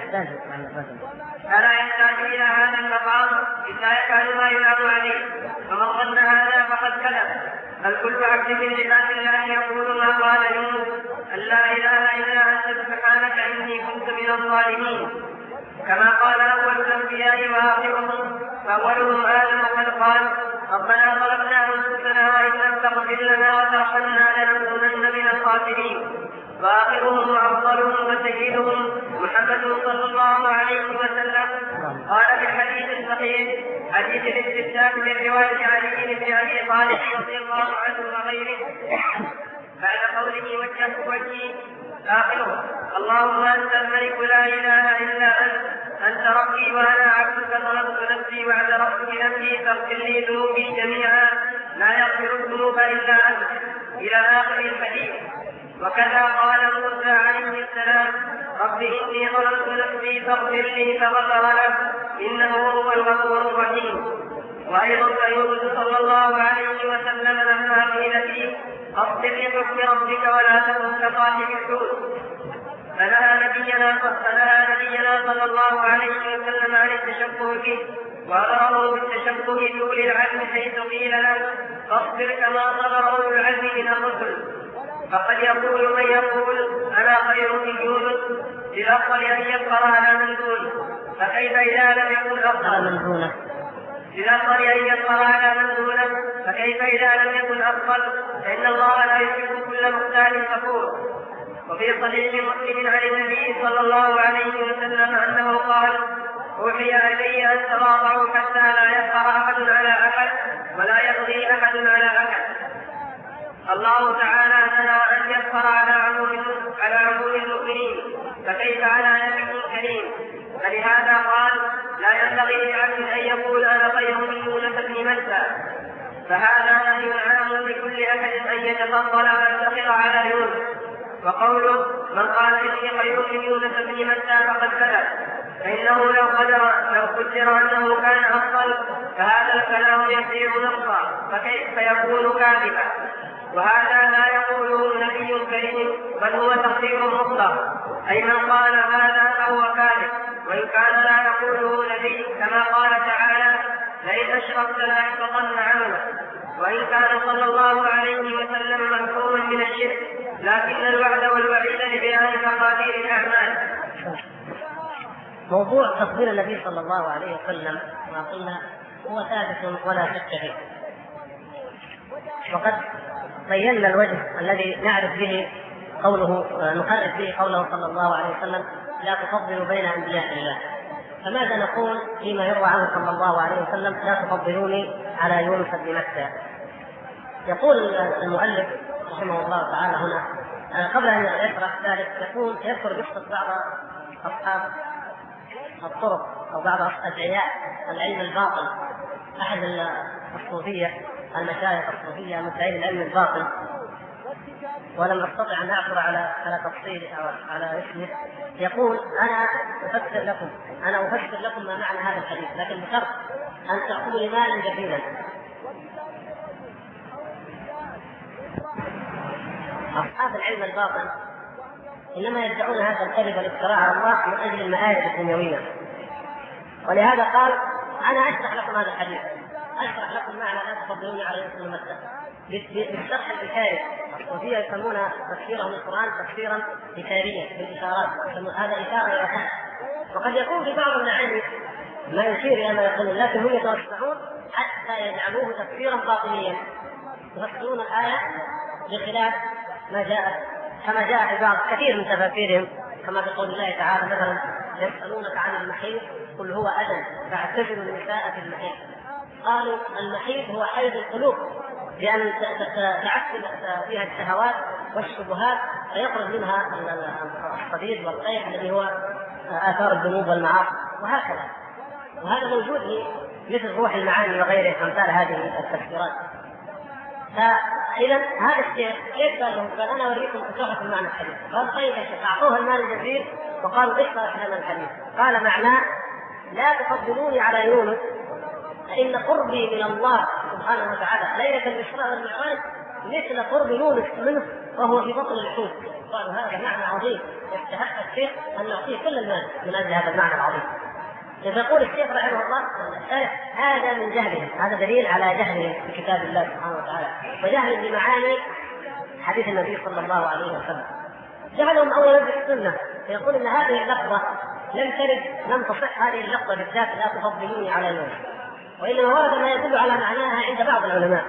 فمن ظن هذا فقد كذب. بل كل عبد من عباد الله يقول ما قال يونس أن لا إله إلا أنت سبحانك إني كنت من الظالمين، كما قال أول الأنبياء وآخرهم، فأولهم آدم قد قال ربنا ظلمنا أنفسنا وإن لم تغفر لنا وترحمنا لنكونن من الخاسرين، وآخرهم وأفضلهم وسيدهم محمد صلى الله عليه وسلم قال في الحديث الصحيح حديث الاستفتاء من رواية علي بن أبي طالب رضي الله عنه وغيره بعد قوله وجهت وجهي آخره اللهم أنت الملك لا إله إلا أنت ربي وأنا عبدك ظلمت نفسي واعترفت بذنبي فاغفر لي ذنوبي جميعا لا يغفر الذنوب إلا أنت إلى آخر الحديث. وكذا قال موسى عليه السلام رب إني ظلمت نفسي فاغفر لي فغفر له إنه هو الغفور الرحيم. وأيضا فيونس صلى الله عليه وسلم لما قيل فيه اصبر لحكم ربك ولا تكن كصاحب الحوت فنهى نبينا صلى الله عليه وسلم عن التشبه به، وأمره بالتشبه بأولي العزم حيث قيل له فاصبر كما صبر أولو العزم من الرسل. فقد يقول من يقول أنا خير من يونس للأفضل أن يفخر على من دونه، فكيف إذا لم يكن أفضل من دونه؟ للأفضل أن يفخر على من دونه، فكيف إذا لم يكن أفضل؟ فإن الله لا يحب كل مختال فخور. وفي صحيح مسلم عن النبي صلى الله عليه وسلم أنه قال أوحي إلي أن تراضعوا حتى لا يفخر أحد على أحد ولا يبغي أحد على أحد. الله تعالى نهى أن يفخر على عموم المؤمنين، فكيف على نبي كريم؟ بل فهذا نهي عام لكل أحد أن يتفضل ويفتخر على يونس. وقوله من قال إني خير من يونس بن متى فقد كذب، فإنه لو قدر أنه كان أفضل فهذا الكلام يصير نقصا فكيف يكون كاذبا، وهذا لا يقوله نبي كريم بل هو تقدير مطلق، أي من قال هذا فهو كاذب، وإن كان لا يقوله نبي كما قال تعالى لئن أشركت ليحبطن عملك. وإن كان صلى الله عليه وسلم منكورا من الشرك، لكن الوعد والوعيد لبيان مقادير الأعمال. موضوع تفضيل النبي صلى الله عليه وسلم ما قلنا هو ثابت ولا شك فيه، وقد بينا الوجه الذي نعرف به قوله نخرج به قوله صلى الله عليه وسلم لا تفضلوا بين أنبياء الله. فماذا نقول فيما يروى عنه صلى الله عليه وسلم لا تفضلوني على يونس بن متى؟ يقول المؤلف رحمه الله تعالى هنا قبل أن يشرح ذلك يذكر قصة بعض أصحاب الطرق أو بعض أدعياء العلم الباطل، أحد الصوفية المشايخ الصوفية المدعين العلم الباطل، ولم أستطع أن أعثر على تفصيل أو على اسمه، يقول أنا أفسر لكم ما معنى هذا الحديث، لكن بشرط أن تعطوا لي مالا جزيلا. أصحاب العلم الباطل إنما يدعون هذا الكذب والافتراء على الله من أجل المآرب الدنيوية، ولهذا قال أنا أشرح لكم هذا الحديث، أشرح لكم معنى لا تفضلوني على يونس بن متى بالشرح الإشاري. الصوفية يسمون تفسيرهم القرآن تفسيرا إشاريا بالإشارات، هذا إشارة إلى حد، وقد يكون في بعض المعاني ما يشير إلى ما يقولون، لكن هم يتوسعون حتى يجعلوه تفسيرا باطنيا، يفسرون الآية بخلاف ما جاء كما جاء في بعض كثير من تفاسيرهم، كما في قول الله تعالى مثلا يسألونك عن المحيط قل هو أذى فاعتزلوا النساء في المحيط. قالوا المحيط هو حيز القلوب، لأن تعكس فيها الشهوات والشبهات فيخرج منها الصديد والقيح الذي هو آثار الذنوب والمعاصي وهكذا، وهذا موجود في مثل روح المعاني وغيره أمثال هذه التفسيرات. فإذا هذا الشيخ كيف قال لهم؟ قال أنا أوريكم أشرح المعنى الحديث. قال طيب أعطوه المال الجزيل وقالوا اشرح لنا الحديث. قال معناه لا تفضلوني على يونس فإن قربي من الله سبحانه وتعالى ليلة الإسراء والمعراج مثل قرب يونس منه وهو في بطن الحوت. قالوا هذا معنى عظيم يستحق الشيخ أن نعطيه كل المال من أجل هذا المعنى العظيم. يقول الشيخ رحمه الله هذا من جهلهم، هذا دليل على جهلهم في كتاب الله سبحانه وتعالى وجهلهم بمعاني حديث النبي صلى الله عليه وسلم. جهلهم أولا بالسنة، فيقول إن هذه اللفظة لم تصح هذه اللفظة بالذات لا تفضلوني على يونس، وإنما ورد ما يدل على معناها عند بعض العلماء.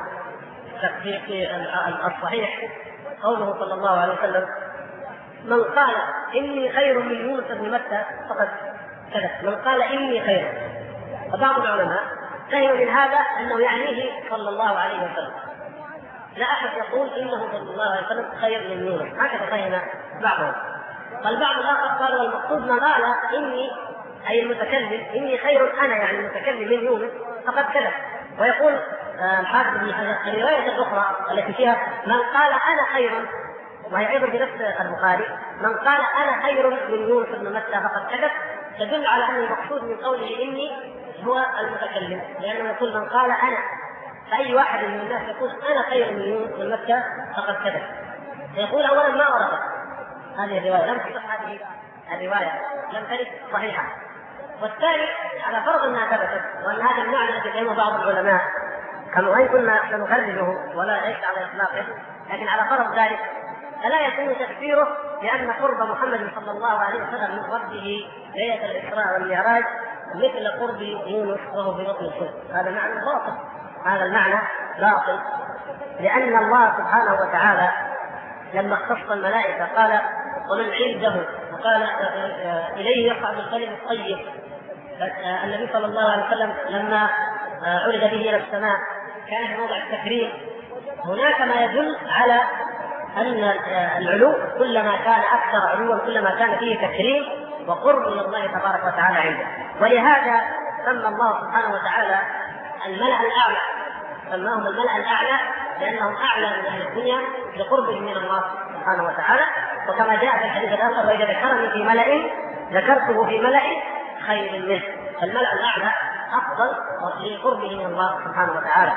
في الصحيح قوله صلى الله عليه وسلم من قال إني خير من يونس بن متى فقد كذب، من قال إني خير. فبعض العلماء فهموا من هذا أنه يعنيه صلى الله عليه وسلم، لا أحد يقول إنه صلى الله عليه وسلم خير من يونس، هكذا فهم بعضهم. والبعض الآخر قال والمقصود من قال إني أي المتكلم إني خير أنا يعني المتكلم من يونس فقد كذب. ويقول الحافظ بن حجر الرواية الأخرى التي فيها من قال أنا خير، وهي أيضا في نفس البخاري من قال أنا خير من يونس بن متى فقد كذب، تدل على أن المقصود من قوله إني هو المتكلم، لأنه يقول من قال أنا، فأي واحد من الناس يقول أنا خير من يونس بن متى فقد كذب. يقول أولا ما وردت هذه الرواية، لم تصح هذه الرواية، لم ترد صحيحة. والثاني على فرض أنها ثبتت وأن هذا المعنى الذي فهمه بعض العلماء كما وإن كنا سنخرجه ولا ليس على إطلاقه، لكن على فرض ذلك فلا يكون تفسيره لأن قرب محمد صلى الله عليه وسلم من ربه ليلة الإسراء والمعراج مثل قرب يونس وهو في بطن الحوت. هذا معنى باطل، هذا المعنى باطل، لأن الله سبحانه وتعالى لما اختص الملائكة قال ومن عنده وقال إليه يصعد الكلم الطيب. النبي صلى الله عليه وسلم لما عرج به إلى السماء كان في موضع التكريم. هناك ما يدل على أن العلو كلما كان أكثر علوا كلما كان فيه تكريم وقرب من الله تبارك وتعالى عنده. ولهذا سمى الله سبحانه وتعالى الملأ الأعلى سماهم الملأ الأعلى لأنهم أعلى من أهل الدنيا لقربهم من الله سبحانه وتعالى. وكما جاء في الحديث الآخر: وإذا ذكرني في ملأ ذكرته في ملأ خير منه. فالملأ الأعلى أفضل لقربه من الله سبحانه وتعالى.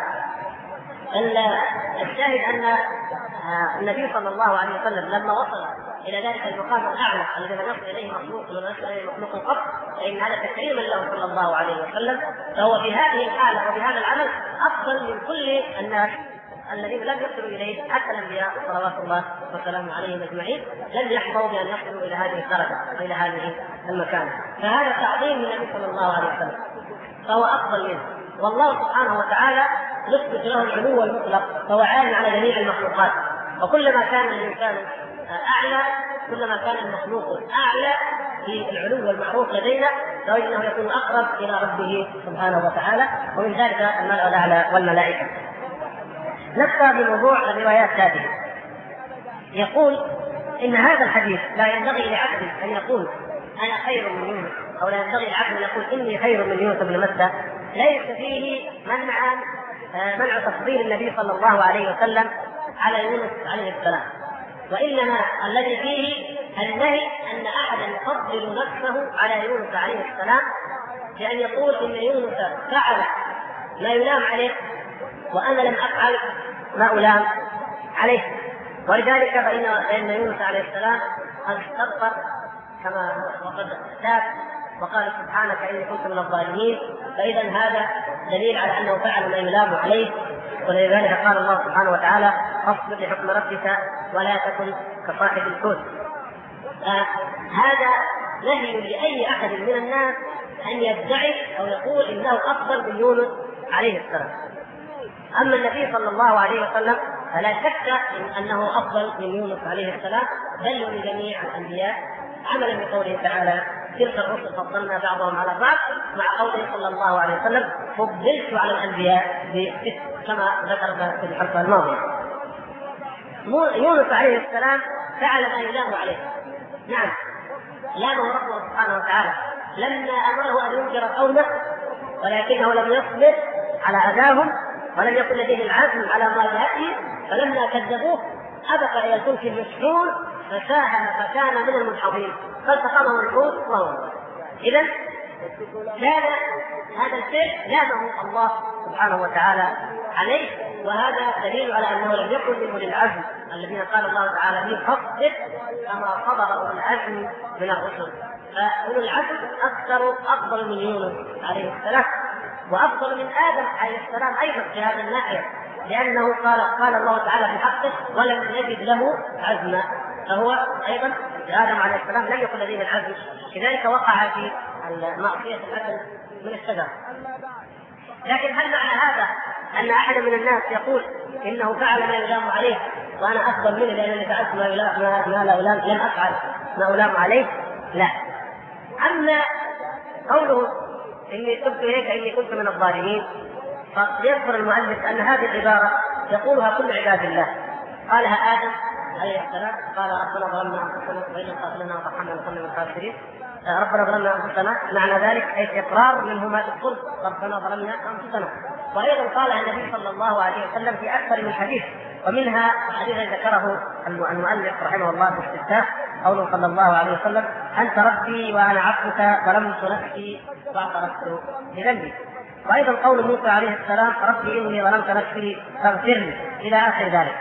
الشاهد أن النبي صلى الله عليه وسلم لما وصل إلى ذلك المقام الأعلى الذي لم يصل إليه مخلوق ولم يصل إليه مخلوق قط، فإن هذا تكريما له صلى الله عليه وسلم، فهو في هذه الحالة وبهذا العمل أفضل من كل الناس الذين لم يصلوا إليه. حتى الأنبياء صلوات الله وسلامه عليهم أجمعين لم يحظوا بأن يصلوا إلى هذه الدرجة وإلى هذه المكانة، فهذا تعظيم للنبي صلى الله عليه وسلم، فهو أفضل منه. والله سبحانه وتعالى يثبت له العلو المطلق، فهو عال على جميع المخلوقات، وكلما كان الإنسان أعلى كلما كان المخلوق أعلى في العلو المعروف لدينا، فإنه يكون أقرب إلى ربه سبحانه وتعالى، ومن ذلك الملأ الأعلى والملائكة. نبقى بموضوع الروايات هذه. يقول إن هذا الحديث لا ينبغي لعبد أن يقول أنا خير من يونس، أو لا ينبغي لعبد أن يقول إني خير من يونس بن متى، ليس فيه منع تفضيل النبي صلى الله عليه وسلم على يونس عليه السلام، وإنما الذي فيه النهي أن أحدا يفضل نفسه على يونس عليه السلام بأن يقول إن يونس فعل ما يلام عليه وأنا لم أفعل ما ألام عليه. ولذلك فإن يونس عليه السلام قد استغفر كما وقد تاب وقال سبحانك إني كنت من الظالمين، فإذا هذا دليل على أنه فعل ما يلام عليه. ولذلك قال الله سبحانه وتعالى: فاصبر لحكم ربك ولا تكن كصاحب الحوت. هذا نهي لأي أحد من الناس أن يدعي أو يقول إنه أفضل من يونس عليه السلام. أما النبي صلى الله عليه وسلم فلا شك أنه أفضل من يونس عليه السلام، بل من جميع الأنبياء، عملا بقوله تعالى: تلك الرسل فضلنا بعضهم على بعض، مع قوله صلى الله عليه وسلم: فضلت على الأنبياء ب6 كما ذكر في الحلقة الماضية. يونس عليه السلام فعل ما يلام عليه، نعم لامه ربه سبحانه وتعالى لما أمره أن ينذر قومه، ولكنه لم يصبر على أذاهم ولم يكن لديه العزم على مواجهته، فلما كذبوه أبق إلى الفلك المشحون فساهم فكان من المدحضين فالتقمه الحوت وهو. إذا كان هذا الفعل لامه الله سبحانه وتعالى عليه، وهذا دليل على أنه لم يكن من أولي العزم الذين قال الله تعالى فيه: فاصبر كما صبر أولو العزم من الرسل. فأولو العزم أفضل من يونس عليه السلام، وأفضل من آدم عليه السلام أيضا في هذا الناحية، لأنه قال الله تعالى في حقه: ولم نجد له عزما. فهو أيضا آدم عليه السلام لم يكن لديه العزم، لذلك وقع في معصية الأكل من الشجرة. لكن هل معنى هذا أن أحد من الناس يقول إنه فعل ما يلام عليه وأنا أفضل منه لأنني فعلت لم أفعل ما ألام عليه؟ لا. أما قوله إني تبت إليك إني كنت من الظالمين، فيذكر المؤلف أن هذه العبارة يقولها كل عباد الله. قالها آدم عليه السلام، قال: ربنا ظلمنا أنفسنا وإن لم تغفر لنا وترحمنا لنكن من الخاسرين. ربنا ظلمنا أنفسنا معنى ذلك أي إقرار منه ما تقول ربنا ظلمنا أنفسنا. وأيضا قالها النبي صلى الله عليه وسلم في أكثر من حديث، ومنها حديث ذكره المؤلف رحمه الله في الاستفتاء، قوله صلى الله عليه وسلم: أنت ربي وأنا عبدك ظلمت نفسي واعترفت بذنبي. وأيضا قول موسى عليه السلام: ربي إني ظلمت نفسي فاغفر لي، إلى آخر ذلك.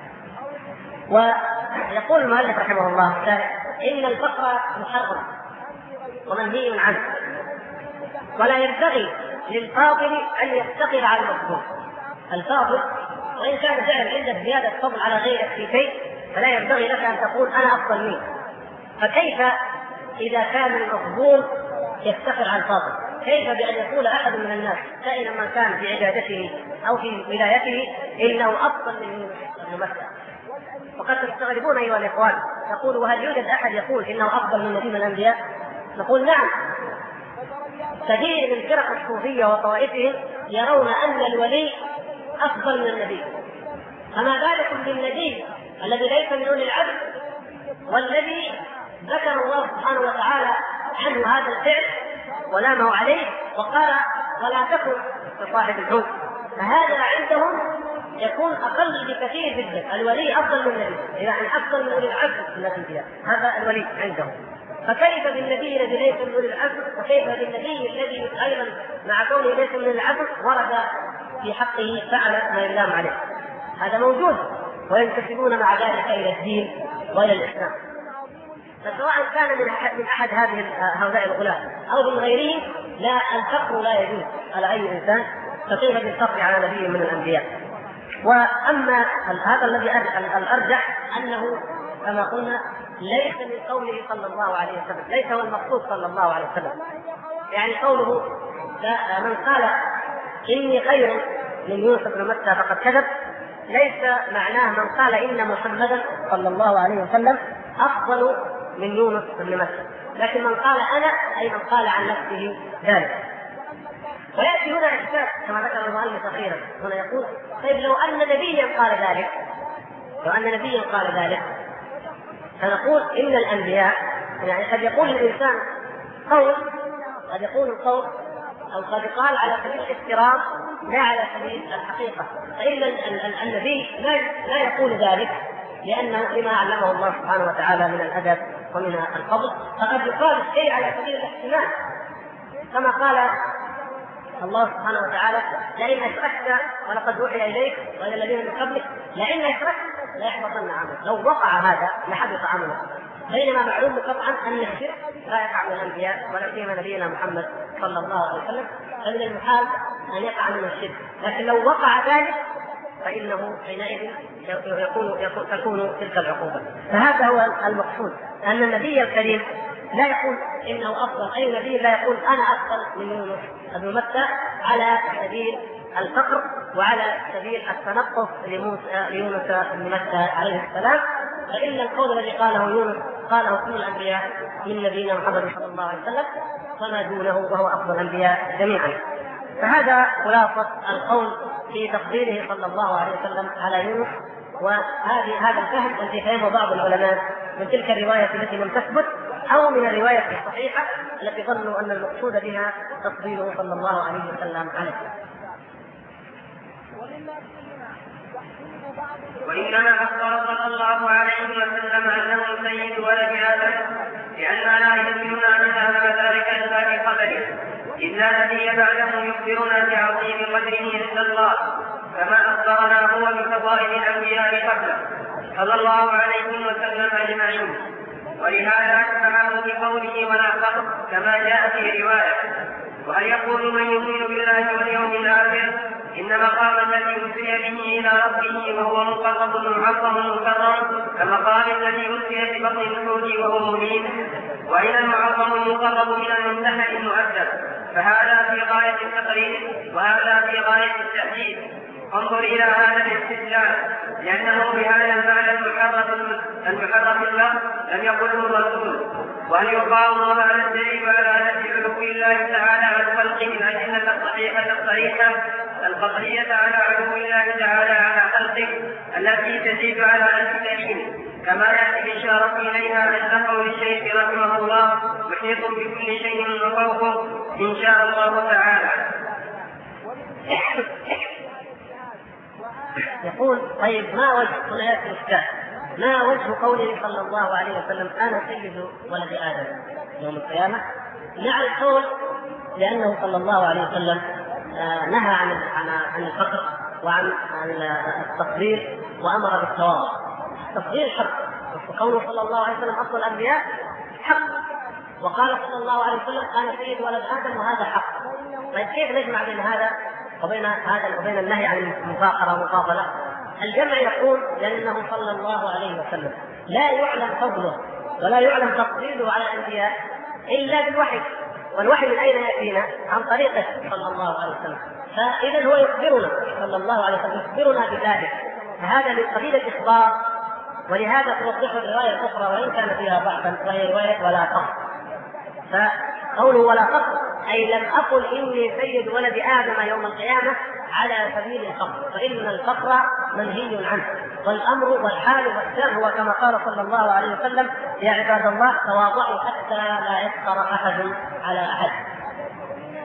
ويقول المؤلف رحمه الله إن الفقر محرم ومنهي عنه، ولا ينبغي للفاضل أن يفتقر على المفضول. الفاضل وإن كان فعلا عندك زيادة فضل على غيرك في شيء، فلا ينبغي لك أن تقول أنا أفضل منه. فكيف إذا كان المفضول يفتقر على الفاضل؟ كيف بأن يقول أحد من الناس سائلا من كان في عبادته أو في ولايته إنه أفضل من يونس بن متى؟ وقد تستغربون أيها الإخوان، تقول: وهل يوجد أحد يقول إنه أفضل من نبي من الأنبياء؟ نقول: نعم، كثير من فرق الصوفية وطوائفهم يرون أن الولي أفضل من النبي، فما بالكم بالنبي الذي ليس من أولي العزم والذي ذكر الله سبحانه وتعالى عنه هذا الفعل ولامه عليه وقال: ولا تكن كصاحب الحوت. فهذا عندهم يكون أقل بكثير جدا. الولي أفضل من النبي، يعني أفضل من أولي العزم من الأنبياء، هذا الولي عندهم. فكيف بالنبي الذي ليس من أولي العزم، وكيف بالنبي الذي أيضا مع كونه ليس من العزم ورد في حقه فعل ما يلام عليه؟ هذا موجود، وينتسبون مع ذلك إلى الدين وإلى الإسلام. فسواء كان من أحد هؤلاء الغلاة أو من غيرهم، لا، الفقر لا يجوز على أي إنسان، فكيف بالفقر على نبي من الأنبياء؟ وأما هذا الذي الأرجح أنه كما قلنا ليس من قوله صلى الله عليه وسلم، ليس هو المقصود صلى الله عليه وسلم. يعني قوله من قال إني خير من يوسف بن متى فقد كذب، ليس معناه من قال إن محمدا صلى الله عليه وسلم أفضل من يونس بن متى، لكن من قال أنا أي من قال عن نفسه ذلك. ويأتي هنا إحساس كما ذكر المؤلف أخيرا، هنا يقول طيب لو أن نبيا قال ذلك، فنقول إن الأنبياء، يعني قد يقول الإنسان قول، قد يقول القول أو قد يقال على سبيل الاحترام لا على سبيل الحقيقة، فإن النبي لا يقول ذلك لأنه لما علمه الله سبحانه وتعالى من الأدب ومن الفضل، فقد يقال الشيء على سبيل الاحتمال، كما قال الله سبحانه وتعالى لئن أشركت ولقد أوحي إليك وإلى الذين من قبلك لئن أشركت ليحبطن عملك. لو وقع هذا لحبط عملك، بينما معلوم قطعا أن الشرك لا يقع من الأنبياء ولا سيما نبينا محمد صلى الله عليه وسلم، فمن المحال أن يقع من الشرك، لكن لو وقع ذلك فإنه حينئذ تكون تلك العقوبة. فهذا هو المقصود، أن النبي الكريم لا يقول إنه أفضل، أي نبي لا يقول أنا أفضل من يونس بن متى على سبيل الفقر وعلى سبيل التنقص ليونس بن متى عليه السلام، فإن القول الذي قاله يونس قاله كل الأنبياء من نبينا محمد صلى الله عليه وسلم فما دونه، وهو أفضل الأنبياء جميعا. فهذا خلاصة القول في تفضيله صلى الله عليه وسلم على يونس، وهذا الفهم الذي فهمه بعض العلماء من تلك الرواية التي لم تثبت أو من الرواية الصحيحة التي ظنوا أن المقصود بها تفضيله صلى الله عليه وسلم عليه. وإنما أخبر صلى الله عليه وسلم أنه سيد ولد آدم، لأننا لا يمكننا أن نعلم ذلك إلا في خبره، إلا نبي بعده يخبرنا بعظيم قدره عند الله، كما أخبرنا هو بفضائل الأنبياء قبله صلى الله عليه وسلم أجمعين. ولهذا أكرمه بقوله ولا فقر كما جاء في رواية. وهل يقول من يؤمن بالله واليوم الآخر إن مقام الذي أرسل به إلى ربه وهو مقرب معظم مكرم كمقام الذي أرسل في بطن الحوت وهو مبين، وإلى المعظم المقرب من الممتحن المؤدب، فهذا في غاية التقرير وهذا في غاية التأكيد. انظر إلى هذا الاستدلال، لأنه بهذا المعنى المحرف له لم يقله الرسول. وهل يقام هذا الدليل على نفي علو الله تعالى عن خلقه الأدلة الصحيحة الصريحة القطعية على علو الله تعالى على خلقه التي تزيد على ألف دليل، كما يأتي الإشارة إليها عند قول الشيخ رحمه الله محيط بكل شيء وفوقه إن شاء الله تعالى. يقول طيب ما وجه هنا يأتي الإشكال، ما وجه قوله صلى الله عليه وسلم أنا سيد ولد آدم يوم القيامة؟ نعم القول لأنه صلى الله عليه وسلم نهى عن الفقر وعن التفضيل وأمر بالتواضع. التفضيل حق، وقوله صلى الله عليه وسلم أفضل الأنبياء حق، وقال صلى الله عليه وسلم أنا سيد ولد آدم وهذا حق. طيب كيف نجمع بين هذا وبين النهي عن المفاخرة والمفاضلة؟ الجمع يقول لأنه صلى الله عليه وسلم لا يعلم فضله ولا يعلم تفضيله على الأنبياء إلا بالوحي، والوحي من أين يأتينا؟ عن طريقه صلى الله عليه وسلم. فإذا هو يخبرنا صلى الله عليه وسلم يخبرنا بذلك، فهذا من قبيل الإخبار، ولهذا توضح الرواية الأخرى وإن كان فيها ضعفا وهي رواية ولا فقر. فقوله ولا فقر أي لم أقل إني سيد ولد آدم يوم القيامة على سبيل الفقر، فإن الفقر منهي عنه، والأمر والحال والشر هو كما قال صلى الله عليه وسلم يا عباد الله تواضعوا حتى لا يفقر أحد على أحد.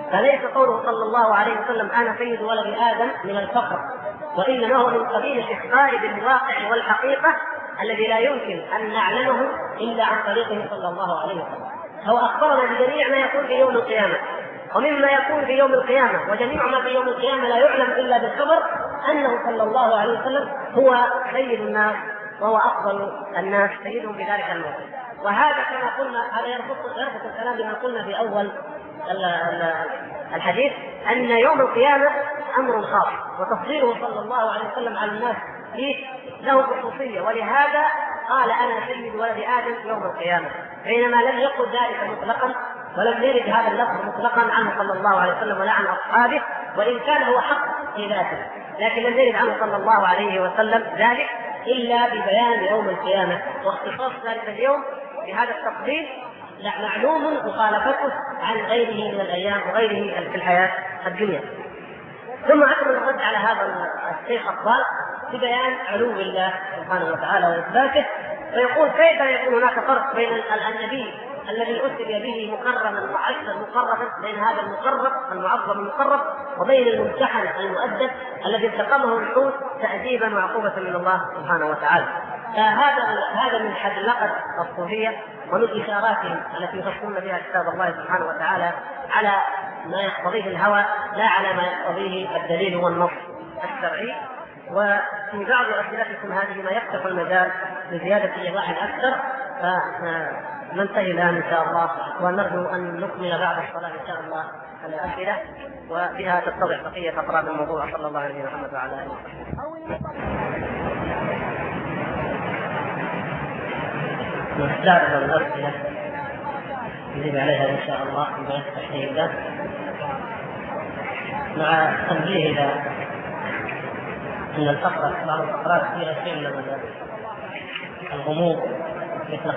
فليس قوله صلى الله عليه وسلم أنا سيد ولد آدم من الفقر، وإنما هو من قبيل الإخبار بالواقع والحقيقة الذي لا يمكن أن نعلمه إلا عن طريقه صلى الله عليه وسلم. هو أخبرنا بجميع ما يكون في يوم القيامة، ومما يكون في يوم القيامة وجميع ما في يوم القيامة لا يعلم إلا بالخبر أنه صلى الله عليه وسلم هو سيد الناس وهو أفضل الناس سيدهم في ذلك الموقف. وهذا كما قلنا هذا يربط الكلام بما قلنا في أول الحديث أن يوم القيامة أمر خاص، وتفضيله صلى الله عليه وسلم على الناس فيه له خصوصية، ولهذا قال أنا سيد ولد آدم يوم القيامة، بينما لم يقل ذلك مطلقا ولم يرد هذا اللفظ مطلقا عنه صلى الله عليه وسلم ولا عن أصحابه، وإن كان هو حق في ذاته، لكن لم يرد عنه صلى الله عليه وسلم ذلك إلا ببيان يوم القيامة واختصاص ذلك اليوم بهذا التفضيل معلوم مخالفته عن غيره من الأيام وغيره في الحياة الدنيا. ثم أكمل الرد على هذا الشيخ الضال ببيان علو الله سبحانه وتعالى وإثباته، فيقول كيف يكون هناك فرق بين النبي الذي أسري به مكرما معزا مقربا، بين هذا المقرب المعظم المقرب وبين الممتحن المؤدب الذي انتقمه الحوت تأديبا وعقوبة من الله سبحانه وتعالى. هذا من حدلقة الصوفية ومن إشاراتهم التي يفسرون بها كتاب الله سبحانه وتعالى على ما يقتضيه الهوى لا على ما يقتضيه الدليل والنص الشرعي. وفي بعض أسئلتكم هذه ما يفتح المجال لزيادة إيضاح أكثر، فننتهي الآن إن شاء الله، ونرجو أن نكمل بعد الصلاة إن شاء الله الأسئلة وبها تتضح بقية أفراد الموضوع. صلى الله عليه وسلم وعلى آله وصحبه. نستعرض الأسئلة نجيب عليها إن شاء الله بما يفتح الله، مع تنبيه إلى أن الفقرة بعض الفقرات فيها شيء من الغموض، مثل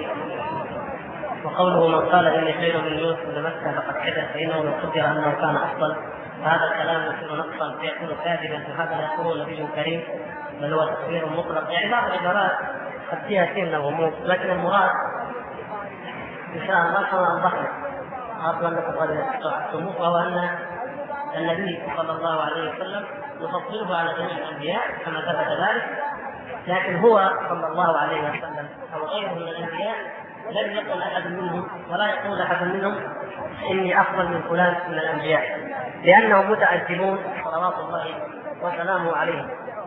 وقوله من قال إني خير من يوسف لمكة فقد كذب فإنه لو قدر أنه كان أفضل، فهذا الكلام يصير نقصا فيكون كاذبا، وهذا لا يقوله نبي كريم بل هو تفسير مطلق. يعني بعض العبارات قد فيها شيء من الغموض، لكن المراد إن شاء الله كما أوضحنا أصلا لكم غدا تحكموه، وهو أن النبي صلى الله عليه وسلم يفضله على جميع الأنبياء كما ثبت ذلك، لكن هو صلى الله عليه وسلم أو غيره من الأنبياء لم يقل أحد منهم ولا يقول أحد منهم إني أفضل من فلان من الأنبياء، لأنهم متأدبون صلوات الله وسلامه عليهم.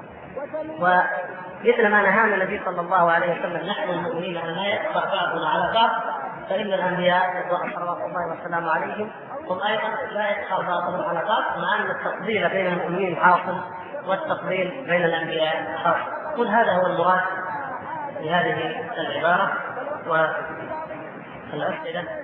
ومثل ما نهانا النبي صلى الله عليه وسلم نحن المؤمنين أن لا يكفر بعضنا على بعض، فإن الأنبياء صلوات الله وسلامه عليهم هم أيضا لا يكفر بعضهم على بعض، مع أن التفضيل بين المؤمنين حاصل والتفضيل بين الأنبياء حاصل. كل هذا هو المراد في هذه العبارة والأسئلة.